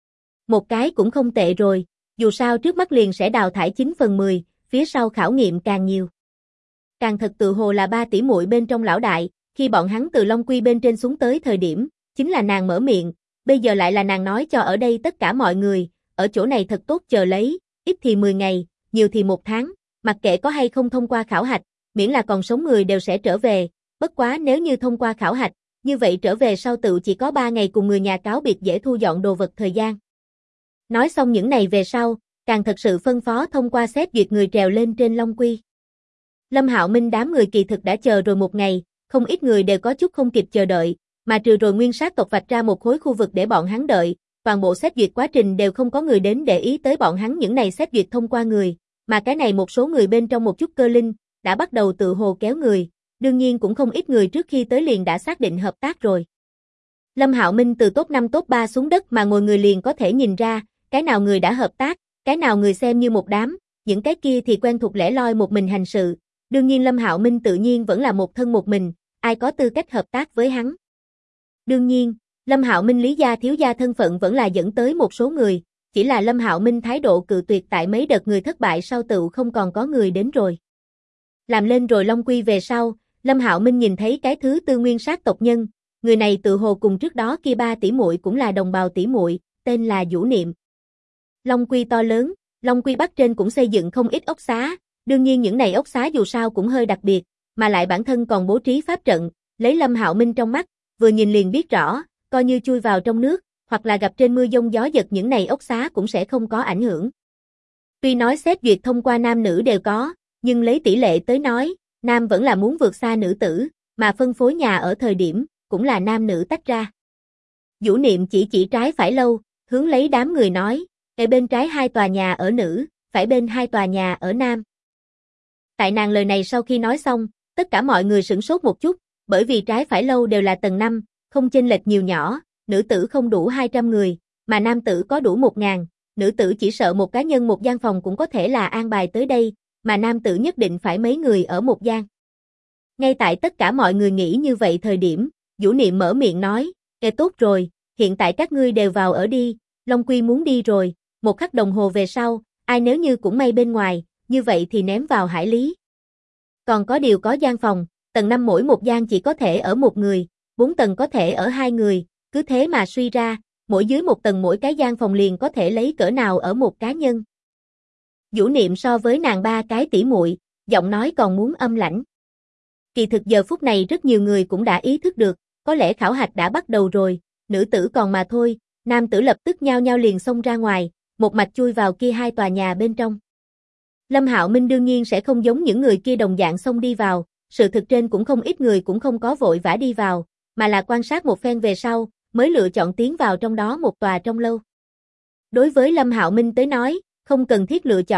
Một cái cũng không tệ rồi, dù sao trước mắt liền sẽ đào thải 9/10, phía sau khảo nghiệm càng nhiều. Càng thật tự hồ là ba tỷ muội bên trong lão đại, khi bọn hắn từ Long Quy bên trên xuống tới thời điểm, chính là nàng mở miệng, bây giờ lại là nàng nói cho ở đây tất cả mọi người, ở chỗ này thật tốt chờ lấy, ít thì 10 ngày, nhiều thì 1 tháng, mặc kệ có hay không thông qua khảo hạch, miễn là còn sống người đều sẽ trở về, bất quá nếu như thông qua khảo hạch, như vậy trở về sau tự chỉ có 3 ngày cùng người nhà cáo biệt dễ thu dọn đồ vật thời gian. Nói xong những này về sau, càng thật sự phân phó thông qua xét duyệt người trèo lên trên Long Quy. Lâm Hạo Minh đám người kỳ thực đã chờ rồi 1 ngày, không ít người đều có chút không kịp chờ đợi, mà trừ rồi nguyên sát tộc vạch ra một khối khu vực để bọn hắn đợi, toàn bộ xét duyệt quá trình đều không có người đến để ý tới bọn hắn những này xét duyệt thông qua người, mà cái này một số người bên trong một chút cơ linh, đã bắt đầu tự hồ kéo người, đương nhiên cũng không ít người trước khi tới liền đã xác định hợp tác rồi. Lâm Hạo Minh từ top 5 top 3 xuống đất mà ngồi người liền có thể nhìn ra, cái nào người đã hợp tác, cái nào người xem như một đám, những cái kia thì quen thuộc lẻ loi một mình hành sự, đương nhiên Lâm Hạo Minh tự nhiên vẫn là một thân một mình, ai có tư cách hợp tác với hắn. Đương nhiên, Lâm Hạo Minh lý gia thiếu gia thân phận vẫn là dẫn tới một số người, chỉ là Lâm Hạo Minh thái độ cự tuyệt tại mấy đợt người thất bại sau tựu không còn có người đến rồi. Làm lên rồi Long Quy về sau, Lâm Hạo Minh nhìn thấy cái thứ tư nguyên sát tộc nhân, người này tự hồ cùng trước đó kia ba tỷ muội cũng là đồng bào tỷ muội, tên là Vũ Niệm. Long Quy to lớn, Long Quy Bắc trên cũng xây dựng không ít ốc xá, đương nhiên những này ốc xá dù sao cũng hơi đặc biệt, mà lại bản thân còn bố trí pháp trận, lấy Lâm Hạo Minh trong mắt, vừa nhìn liền biết rõ, coi như chui vào trong nước, hoặc là gặp trên mưa giông gió giật những này ốc xá cũng sẽ không có ảnh hưởng. Tuy nói xét duyệt thông qua nam nữ đều có, nhưng lấy tỷ lệ tới nói, nam vẫn là muốn vượt xa nữ tử, mà phân phối nhà ở thời điểm, cũng là nam nữ tách ra. Vũ Niệm chỉ trái phải lâu, hướng lấy đám người nói, ở bên trái 2 tòa nhà ở nữ, phải bên 2 tòa nhà ở nam. Tại nàng lời này sau khi nói xong, tất cả mọi người sửng sốt một chút, bởi vì trái phải lâu đều là tầng 5, không chênh lệch nhiều nhỏ, nữ tử không đủ 200 người, mà nam tử có đủ 1000, nữ tử chỉ sợ một cá nhân một gian phòng cũng có thể là an bài tới đây, mà nam tử nhất định phải mấy người ở một gian. Ngay tại tất cả mọi người nghĩ như vậy thời điểm, Vũ Niệm mở miệng nói, tốt rồi, hiện tại các ngươi đều vào ở đi, Long Quy muốn đi rồi, 1 khắc đồng hồ về sau, ai nếu như cũng may bên ngoài, như vậy thì ném vào hải lý. Còn có điều có gian phòng, tầng 5 mỗi một gian chỉ có thể ở 1 người, 4 tầng có thể ở 2 người, cứ thế mà suy ra, mỗi dưới 1 tầng mỗi cái gian phòng liền có thể lấy cỡ nào ở một cá nhân. Vũ Niệm so với nàng 3 cái tỷ muội, giọng nói còn muốn âm lãnh. Kỳ thực giờ phút này rất nhiều người cũng đã ý thức được, có lẽ khảo hạch đã bắt đầu rồi, nữ tử còn mà thôi, nam tử lập tức nhao nhao liền xông ra ngoài, một mạch chui vào kia 2 tòa nhà bên trong. Lâm Hạo Minh đương nhiên sẽ không giống những người kia đồng dạng xông đi vào, sự thực trên cũng không ít người cũng không có vội vã đi vào, mà là quan sát một phen về sau, mới lựa chọn tiến vào trong đó một tòa trong lâu. Đối với Lâm Hạo Minh tới nói, không cần thiết lựa chọn,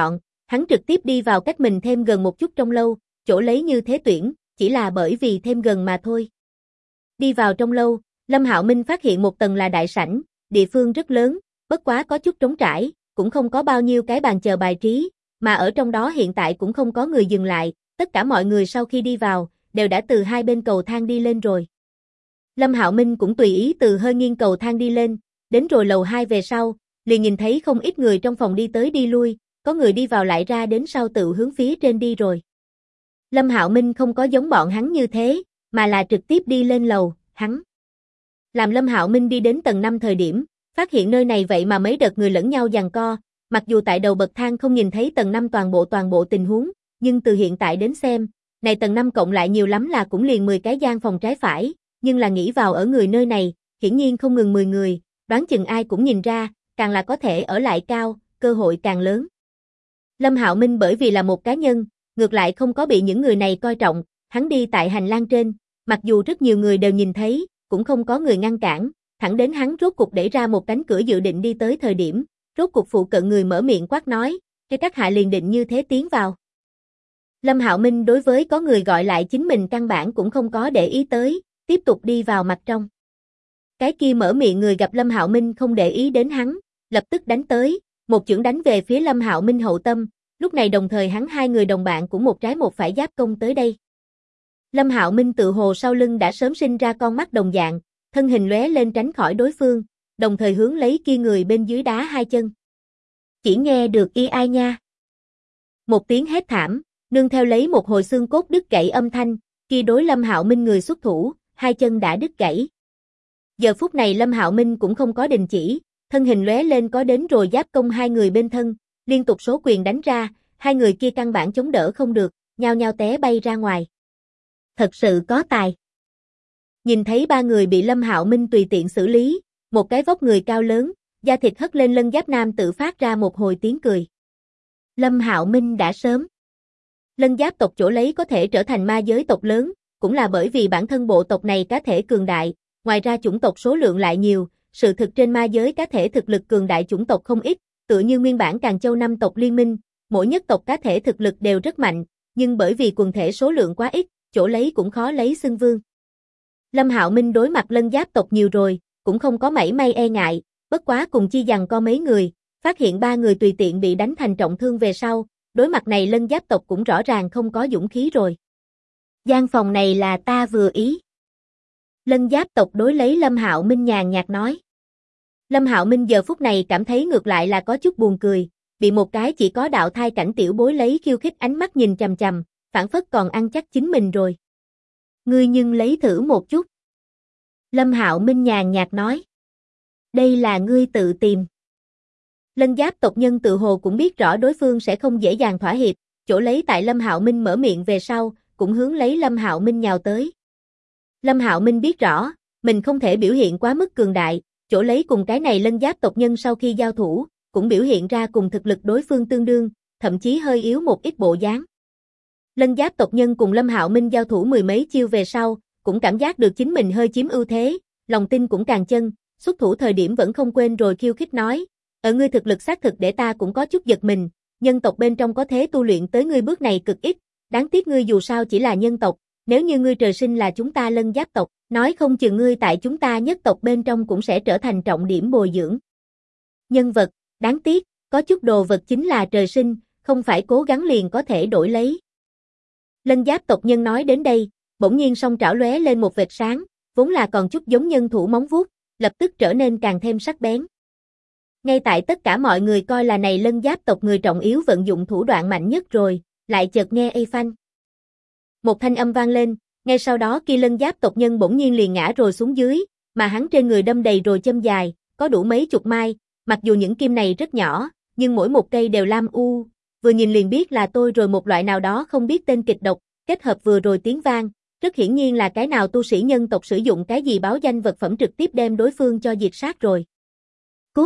Hắn trực tiếp đi vào cách mình thêm gần một chút trong lâu, chỗ lấy như thế tuyển, chỉ là bởi vì thêm gần mà thôi. Đi vào trong lâu, Lâm Hạo Minh phát hiện một tầng là đại sảnh, địa phương rất lớn, bất quá có chút trống trải, cũng không có bao nhiêu cái bàn chờ bài trí, mà ở trong đó hiện tại cũng không có người dừng lại, tất cả mọi người sau khi đi vào, đều đã từ hai bên cầu thang đi lên rồi. Lâm Hạo Minh cũng tùy ý từ hơi nghiêng cầu thang đi lên, đến rồi lầu 2 về sau, liền nhìn thấy không ít người trong phòng đi tới đi lui, có người đi vào lại ra đến sau tự hướng phía trên đi rồi. Lâm Hạo Minh không có giống bọn hắn như thế, mà là trực tiếp đi lên lầu, hắn. Làm Lâm Hạo Minh đi đến tầng 5 thời điểm, phát hiện nơi này vậy mà mấy đợt người lẫn nhau giằng co, mặc dù tại đầu bậc thang không nhìn thấy tầng 5 toàn bộ tình huống, nhưng từ hiện tại đến xem, này tầng 5 cộng lại nhiều lắm là cũng liền 10 cái gian phòng trái phải, nhưng là nghĩ vào ở người nơi này, hiển nhiên không ngừng 10 người, đoán chừng ai cũng nhìn ra, càng là có thể ở lại cao, cơ hội càng lớn. Lâm Hạo Minh bởi vì là một cá nhân, ngược lại không có bị những người này coi trọng, hắn đi tại hành lang trên, mặc dù rất nhiều người đều nhìn thấy, cũng không có người ngăn cản, thẳng đến hắn rốt cục đẩy ra một cánh cửa dự định đi tới thời điểm, rốt cục phụ cận người mở miệng quát nói, cái các hạ liền định như thế tiến vào. Lâm Hạo Minh đối với có người gọi lại chính mình căn bản cũng không có để ý tới, tiếp tục đi vào mặt trong. Cái kia mở miệng người gặp Lâm Hạo Minh không để ý đến hắn, lập tức đánh tới, một chưởng đánh về phía Lâm Hạo Minh hậu tâm, lúc này đồng thời hắn hai người đồng bạn cũng một trái một phải giáp công tới đây. Lâm Hạo Minh tự hồ sau lưng đã sớm sinh ra con mắt đồng dạng, thân hình lóe lên tránh khỏi đối phương, đồng thời hướng lấy kia người bên dưới đá hai chân. Chỉ nghe được y ai nha. Một tiếng hét thảm, nương theo lấy một hồi xương cốt đứt gãy âm thanh, kia đối Lâm Hạo Minh người xuất thủ, hai chân đã đứt gãy. Giờ phút này Lâm Hạo Minh cũng không có đình chỉ, thân hình lóe lên có đến rồi giáp công hai người bên thân, liên tục số quyền đánh ra, hai người kia căn bản chống đỡ không được, nhao nhao té bay ra ngoài. Thật sự có tài. Nhìn thấy ba người bị Lâm Hạo Minh tùy tiện xử lý, một cái vóc người cao lớn, da thịt hất lên lân giáp nam tự phát ra một hồi tiếng cười. Lâm Hạo Minh đã sớm. Lân giáp tộc chỗ lấy có thể trở thành ma giới tộc lớn, cũng là bởi vì bản thân bộ tộc này cá thể cường đại, ngoài ra chủng tộc số lượng lại nhiều, sự thực trên ma giới cá thể thực lực cường đại chủng tộc không ít, tựa như nguyên bản Càn Châu năm tộc liên minh, mỗi nhất tộc cá thể thực lực đều rất mạnh, nhưng bởi vì quần thể số lượng quá ít, chỗ lấy cũng khó lấy xưng vương. Lâm Hạo Minh đối mặt lân giáp tộc nhiều rồi, cũng không có mảy may e ngại, bất quá cùng chi giằng co mấy người, phát hiện ba người tùy tiện bị đánh thành trọng thương về sau, đối mặt này lân giáp tộc cũng rõ ràng không có dũng khí rồi. Gian phòng này là ta vừa ý. Lân giáp tộc đối lấy Lâm Hạo Minh nhàn nhạt nói. Lâm Hạo Minh giờ phút này cảm thấy ngược lại là có chút buồn cười, bị một cái chỉ có đạo thai cảnh tiểu bối lấy khiêu khích ánh mắt nhìn chằm chằm, phản phất còn ăn chắc chính mình rồi. Ngươi nhưng lấy thử một chút. Lâm Hạo Minh nhàn nhạt nói. Đây là ngươi tự tìm. Lân giáp tộc nhân tự hồ cũng biết rõ đối phương sẽ không dễ dàng thỏa hiệp, chỗ lấy tại Lâm Hạo Minh mở miệng về sau, cũng hướng lấy Lâm Hạo Minh nhào tới. Lâm Hạo Minh biết rõ, mình không thể biểu hiện quá mức cường đại, chỗ lấy cùng cái này lân giáp tộc nhân sau khi giao thủ, cũng biểu hiện ra cùng thực lực đối phương tương đương, thậm chí hơi yếu một ít bộ dáng. Lân giáp tộc nhân cùng Lâm Hạo Minh giao thủ mười mấy chiêu về sau, cũng cảm giác được chính mình hơi chiếm ưu thế, lòng tin cũng càng chân, xuất thủ thời điểm vẫn không quên rồi khiêu khích nói, ở ngươi thực lực xác thực để ta cũng có chút giật mình, nhân tộc bên trong có thế tu luyện tới ngươi bước này cực ít, đáng tiếc ngươi dù sao chỉ là nhân tộc, nếu như ngươi trời sinh là chúng ta lân giáp tộc, nói không chừng ngươi tại chúng ta nhất tộc bên trong cũng sẽ trở thành trọng điểm bồi dưỡng. Nhân vật, đáng tiếc, có chút đồ vật chính là trời sinh, không phải cố gắng liền có thể đổi lấy. Lân giáp tộc nhân nói đến đây, bỗng nhiên song trảo lóe lên một vệt sáng, vốn là còn chút giống nhân thủ móng vuốt, lập tức trở nên càng thêm sắc bén. Ngay tại tất cả mọi người coi là này lân giáp tộc người trọng yếu vận dụng thủ đoạn mạnh nhất rồi, lại chợt nghe ây phanh. Một thanh âm vang lên, ngay sau đó kia lân giáp tộc nhân bỗng nhiên liền ngã rồi xuống dưới, mà hắn trên người đâm đầy rồi châm dài, có đủ mấy chục mai, mặc dù những kim này rất nhỏ, nhưng mỗi một cây đều lam u, vừa nhìn liền biết là tôi rồi một loại nào đó không biết tên kịch độc, kết hợp vừa rồi tiếng vang, rất hiển nhiên là cái nào tu sĩ nhân tộc sử dụng cái gì báo danh vật phẩm trực tiếp đem đối phương cho diệt sát rồi. Cút!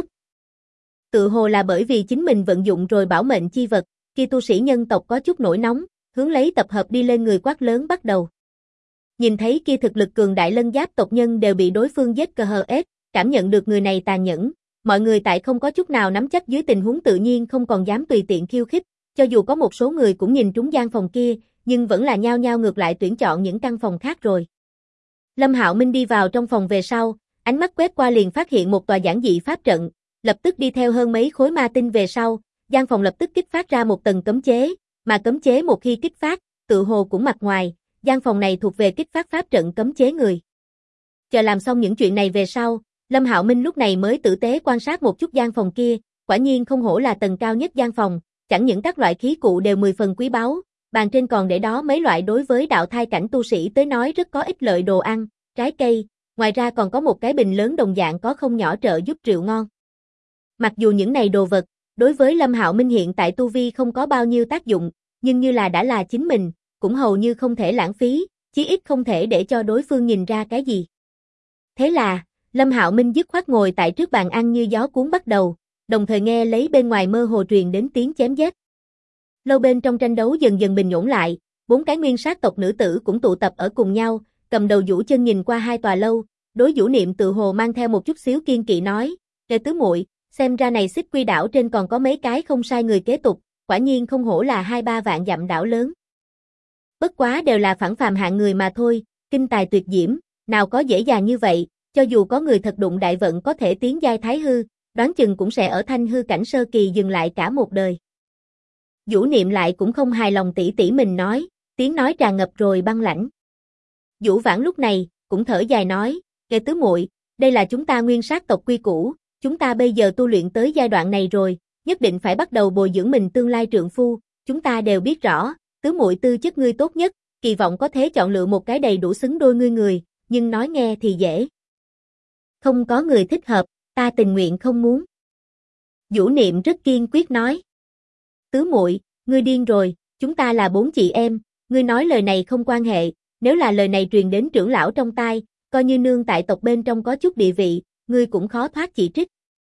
Tự hồ là bởi vì chính mình vận dụng rồi bảo mệnh chi vật, kia tu sĩ nhân tộc có chút nổi nóng, hướng lấy tập hợp đi lên người quát lớn bắt đầu. Nhìn thấy kia thực lực cường đại lân giáp tộc nhân đều bị đối phương giết cờ hờ ết, cảm nhận được người này tàn nhẫn, mọi người tại không có chút nào nắm chắc dưới tình huống tự nhiên không còn dám tùy tiện khiêu khích, cho dù có một số người cũng nhìn trúng gian phòng kia, nhưng vẫn là nhao nhao ngược lại tuyển chọn những căn phòng khác rồi. Lâm Hạo Minh đi vào trong phòng về sau, ánh mắt quét qua liền phát hiện một tòa giản dị pháp trận, lập tức đi theo hơn mấy khối ma tinh về sau, gian phòng lập tức kích phát ra một tầng cấm chế, mà cấm chế một khi kích phát, tự hồ cũng mặt ngoài, gian phòng này thuộc về kích phát pháp trận cấm chế người. Chờ làm xong những chuyện này về sau, Lâm Hạo Minh lúc này mới tử tế quan sát một chút gian phòng kia, quả nhiên không hổ là tầng cao nhất gian phòng, chẳng những các loại khí cụ đều 10 phần quý báu, bàn trên còn để đó mấy loại đối với đạo thai cảnh tu sĩ tới nói rất có ích lợi đồ ăn, trái cây, ngoài ra còn có một cái bình lớn đồng dạng có không nhỏ trợ giúp rượu ngon. Mặc dù những này đồ vật, đối với Lâm Hạo Minh hiện tại tu vi không có bao nhiêu tác dụng, nhưng như là đã là chính mình, cũng hầu như không thể lãng phí, chí ít không thể để cho đối phương nhìn ra cái gì. Thế là, Lâm Hạo Minh dứt khoát ngồi tại trước bàn ăn như gió cuốn bắt đầu, đồng thời nghe lấy bên ngoài mơ hồ truyền đến tiếng chém giết. Lâu bên trong tranh đấu dần dần bình ổn lại, 4 cái nguyên sát tộc nữ tử cũng tụ tập ở cùng nhau, cầm đầu Vũ Chân nhìn qua hai tòa lâu, đối Vũ Niệm tự hồ mang theo một chút xíu kiên kỵ nói, "Kê tứ muội, xem ra này Xích Quy đảo trên còn có mấy cái không sai người kế tục, quả nhiên không hổ là 2-3 vạn dặm đảo lớn. Bất quá đều là phản phàm hạng người mà thôi, kinh tài tuyệt diễm, nào có dễ dàng như vậy, cho dù có người thật đụng đại vận có thể tiến giai thái hư, đoán chừng cũng sẽ ở thanh hư cảnh sơ kỳ dừng lại cả một đời." Vũ Niệm lại cũng không hài lòng tỷ tỷ mình nói, tiếng nói tràn ngập rồi băng lãnh. Vũ Vãn lúc này cũng thở dài nói, "Kê tứ muội, đây là chúng ta nguyên sát tộc quy củ, chúng ta bây giờ tu luyện tới giai đoạn này rồi, nhất định phải bắt đầu bồi dưỡng mình tương lai trượng phu, chúng ta đều biết rõ, tứ muội tư chất ngươi tốt nhất, kỳ vọng có thể chọn lựa một cái đầy đủ xứng đôi ngươi người, nhưng nói nghe thì dễ. Không có người thích hợp, ta tình nguyện không muốn." Vũ Niệm rất kiên quyết nói. "Tứ muội, ngươi điên rồi, chúng ta là 4 chị em, ngươi nói lời này không quan hệ, nếu là lời này truyền đến trưởng lão trong tai, coi như nương tại tộc bên trong có chút địa vị, ngươi cũng khó thoát chỉ trích."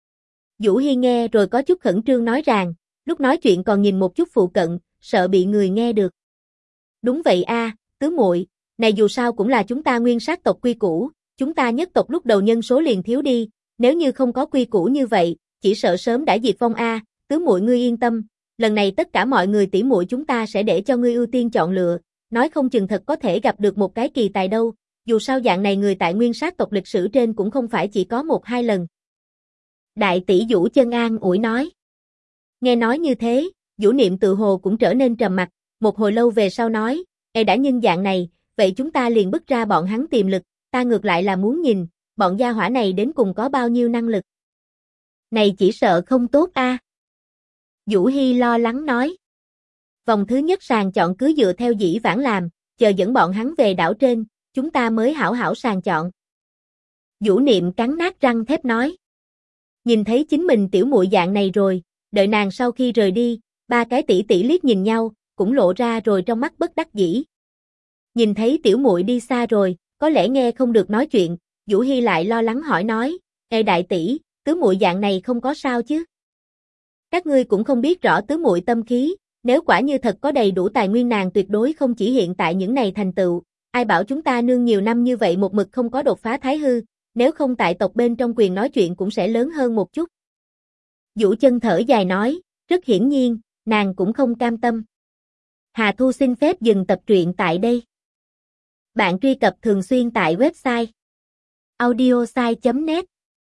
Vũ Hi nghe rồi có chút khẩn trương nói rằng, lúc nói chuyện còn nhìn một chút phụ cận, sợ bị người nghe được. "Đúng vậy a, tứ muội, này dù sao cũng là chúng ta nguyên sát tộc quy củ, chúng ta nhất tộc lúc đầu nhân số liền thiếu đi, nếu như không có quy củ như vậy, chỉ sợ sớm đã diệt vong a, tứ muội ngươi yên tâm, lần này tất cả mọi người tỷ muội chúng ta sẽ để cho ngươi ưu tiên chọn lựa, nói không chừng thật có thể gặp được một cái kỳ tài đâu, dù sao dạng này người tại nguyên sát tộc lịch sử trên cũng không phải chỉ có 1-2 lần." Đại tỷ Vũ Chân an ủi nói. Nghe nói như thế, Vũ Niệm tự hồ cũng trở nên trầm mặc, một hồi lâu về sau nói, đã nhân dạng này, vậy chúng ta liền bứt ra bọn hắn tiềm lực, ta ngược lại là muốn nhìn, bọn gia hỏa này đến cùng có bao nhiêu năng lực." "Này chỉ sợ không tốt a." Vũ Hi lo lắng nói. "Vòng thứ nhất sàng chọn cứ dựa theo dĩ vãng làm, chờ dẫn bọn hắn về đảo trên, chúng ta mới hảo hảo sàng chọn." Vũ Niệm cắn nát răng thép nói. Nhìn thấy chính mình tiểu muội dạng này rồi, đợi nàng sau khi rời đi, 3 cái tỷ tỷ liếc nhìn nhau, cũng lộ ra rồi trong mắt bất đắc dĩ. Nhìn thấy tiểu muội đi xa rồi, có lẽ nghe không được nói chuyện, Vũ Hi lại lo lắng hỏi nói, "Ê đại tỷ, tứ muội dạng này không có sao chứ? Các ngươi cũng không biết rõ tứ muội tâm khí, nếu quả như thật có đầy đủ tài nguyên nàng tuyệt đối không chỉ hiện tại những này thành tựu, ai bảo chúng ta nương nhiều năm như vậy một mực không có đột phá thái hư, nếu không tại tộc bên trong quyền nói chuyện cũng sẽ lớn hơn một chút." Vũ Chân thở dài nói, rất hiển nhiên, nàng cũng không cam tâm. Hà Thu xin phép dừng tập truyện tại đây. Bạn truy cập thường xuyên tại website audiosai.net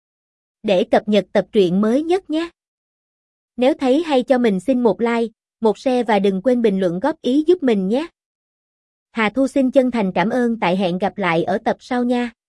để cập nhật tập truyện mới nhất nhé. Nếu thấy hay cho mình xin một like, một share và đừng quên bình luận góp ý giúp mình nhé. Hà Thu xin chân thành cảm ơn, tại hẹn gặp lại ở tập sau nha.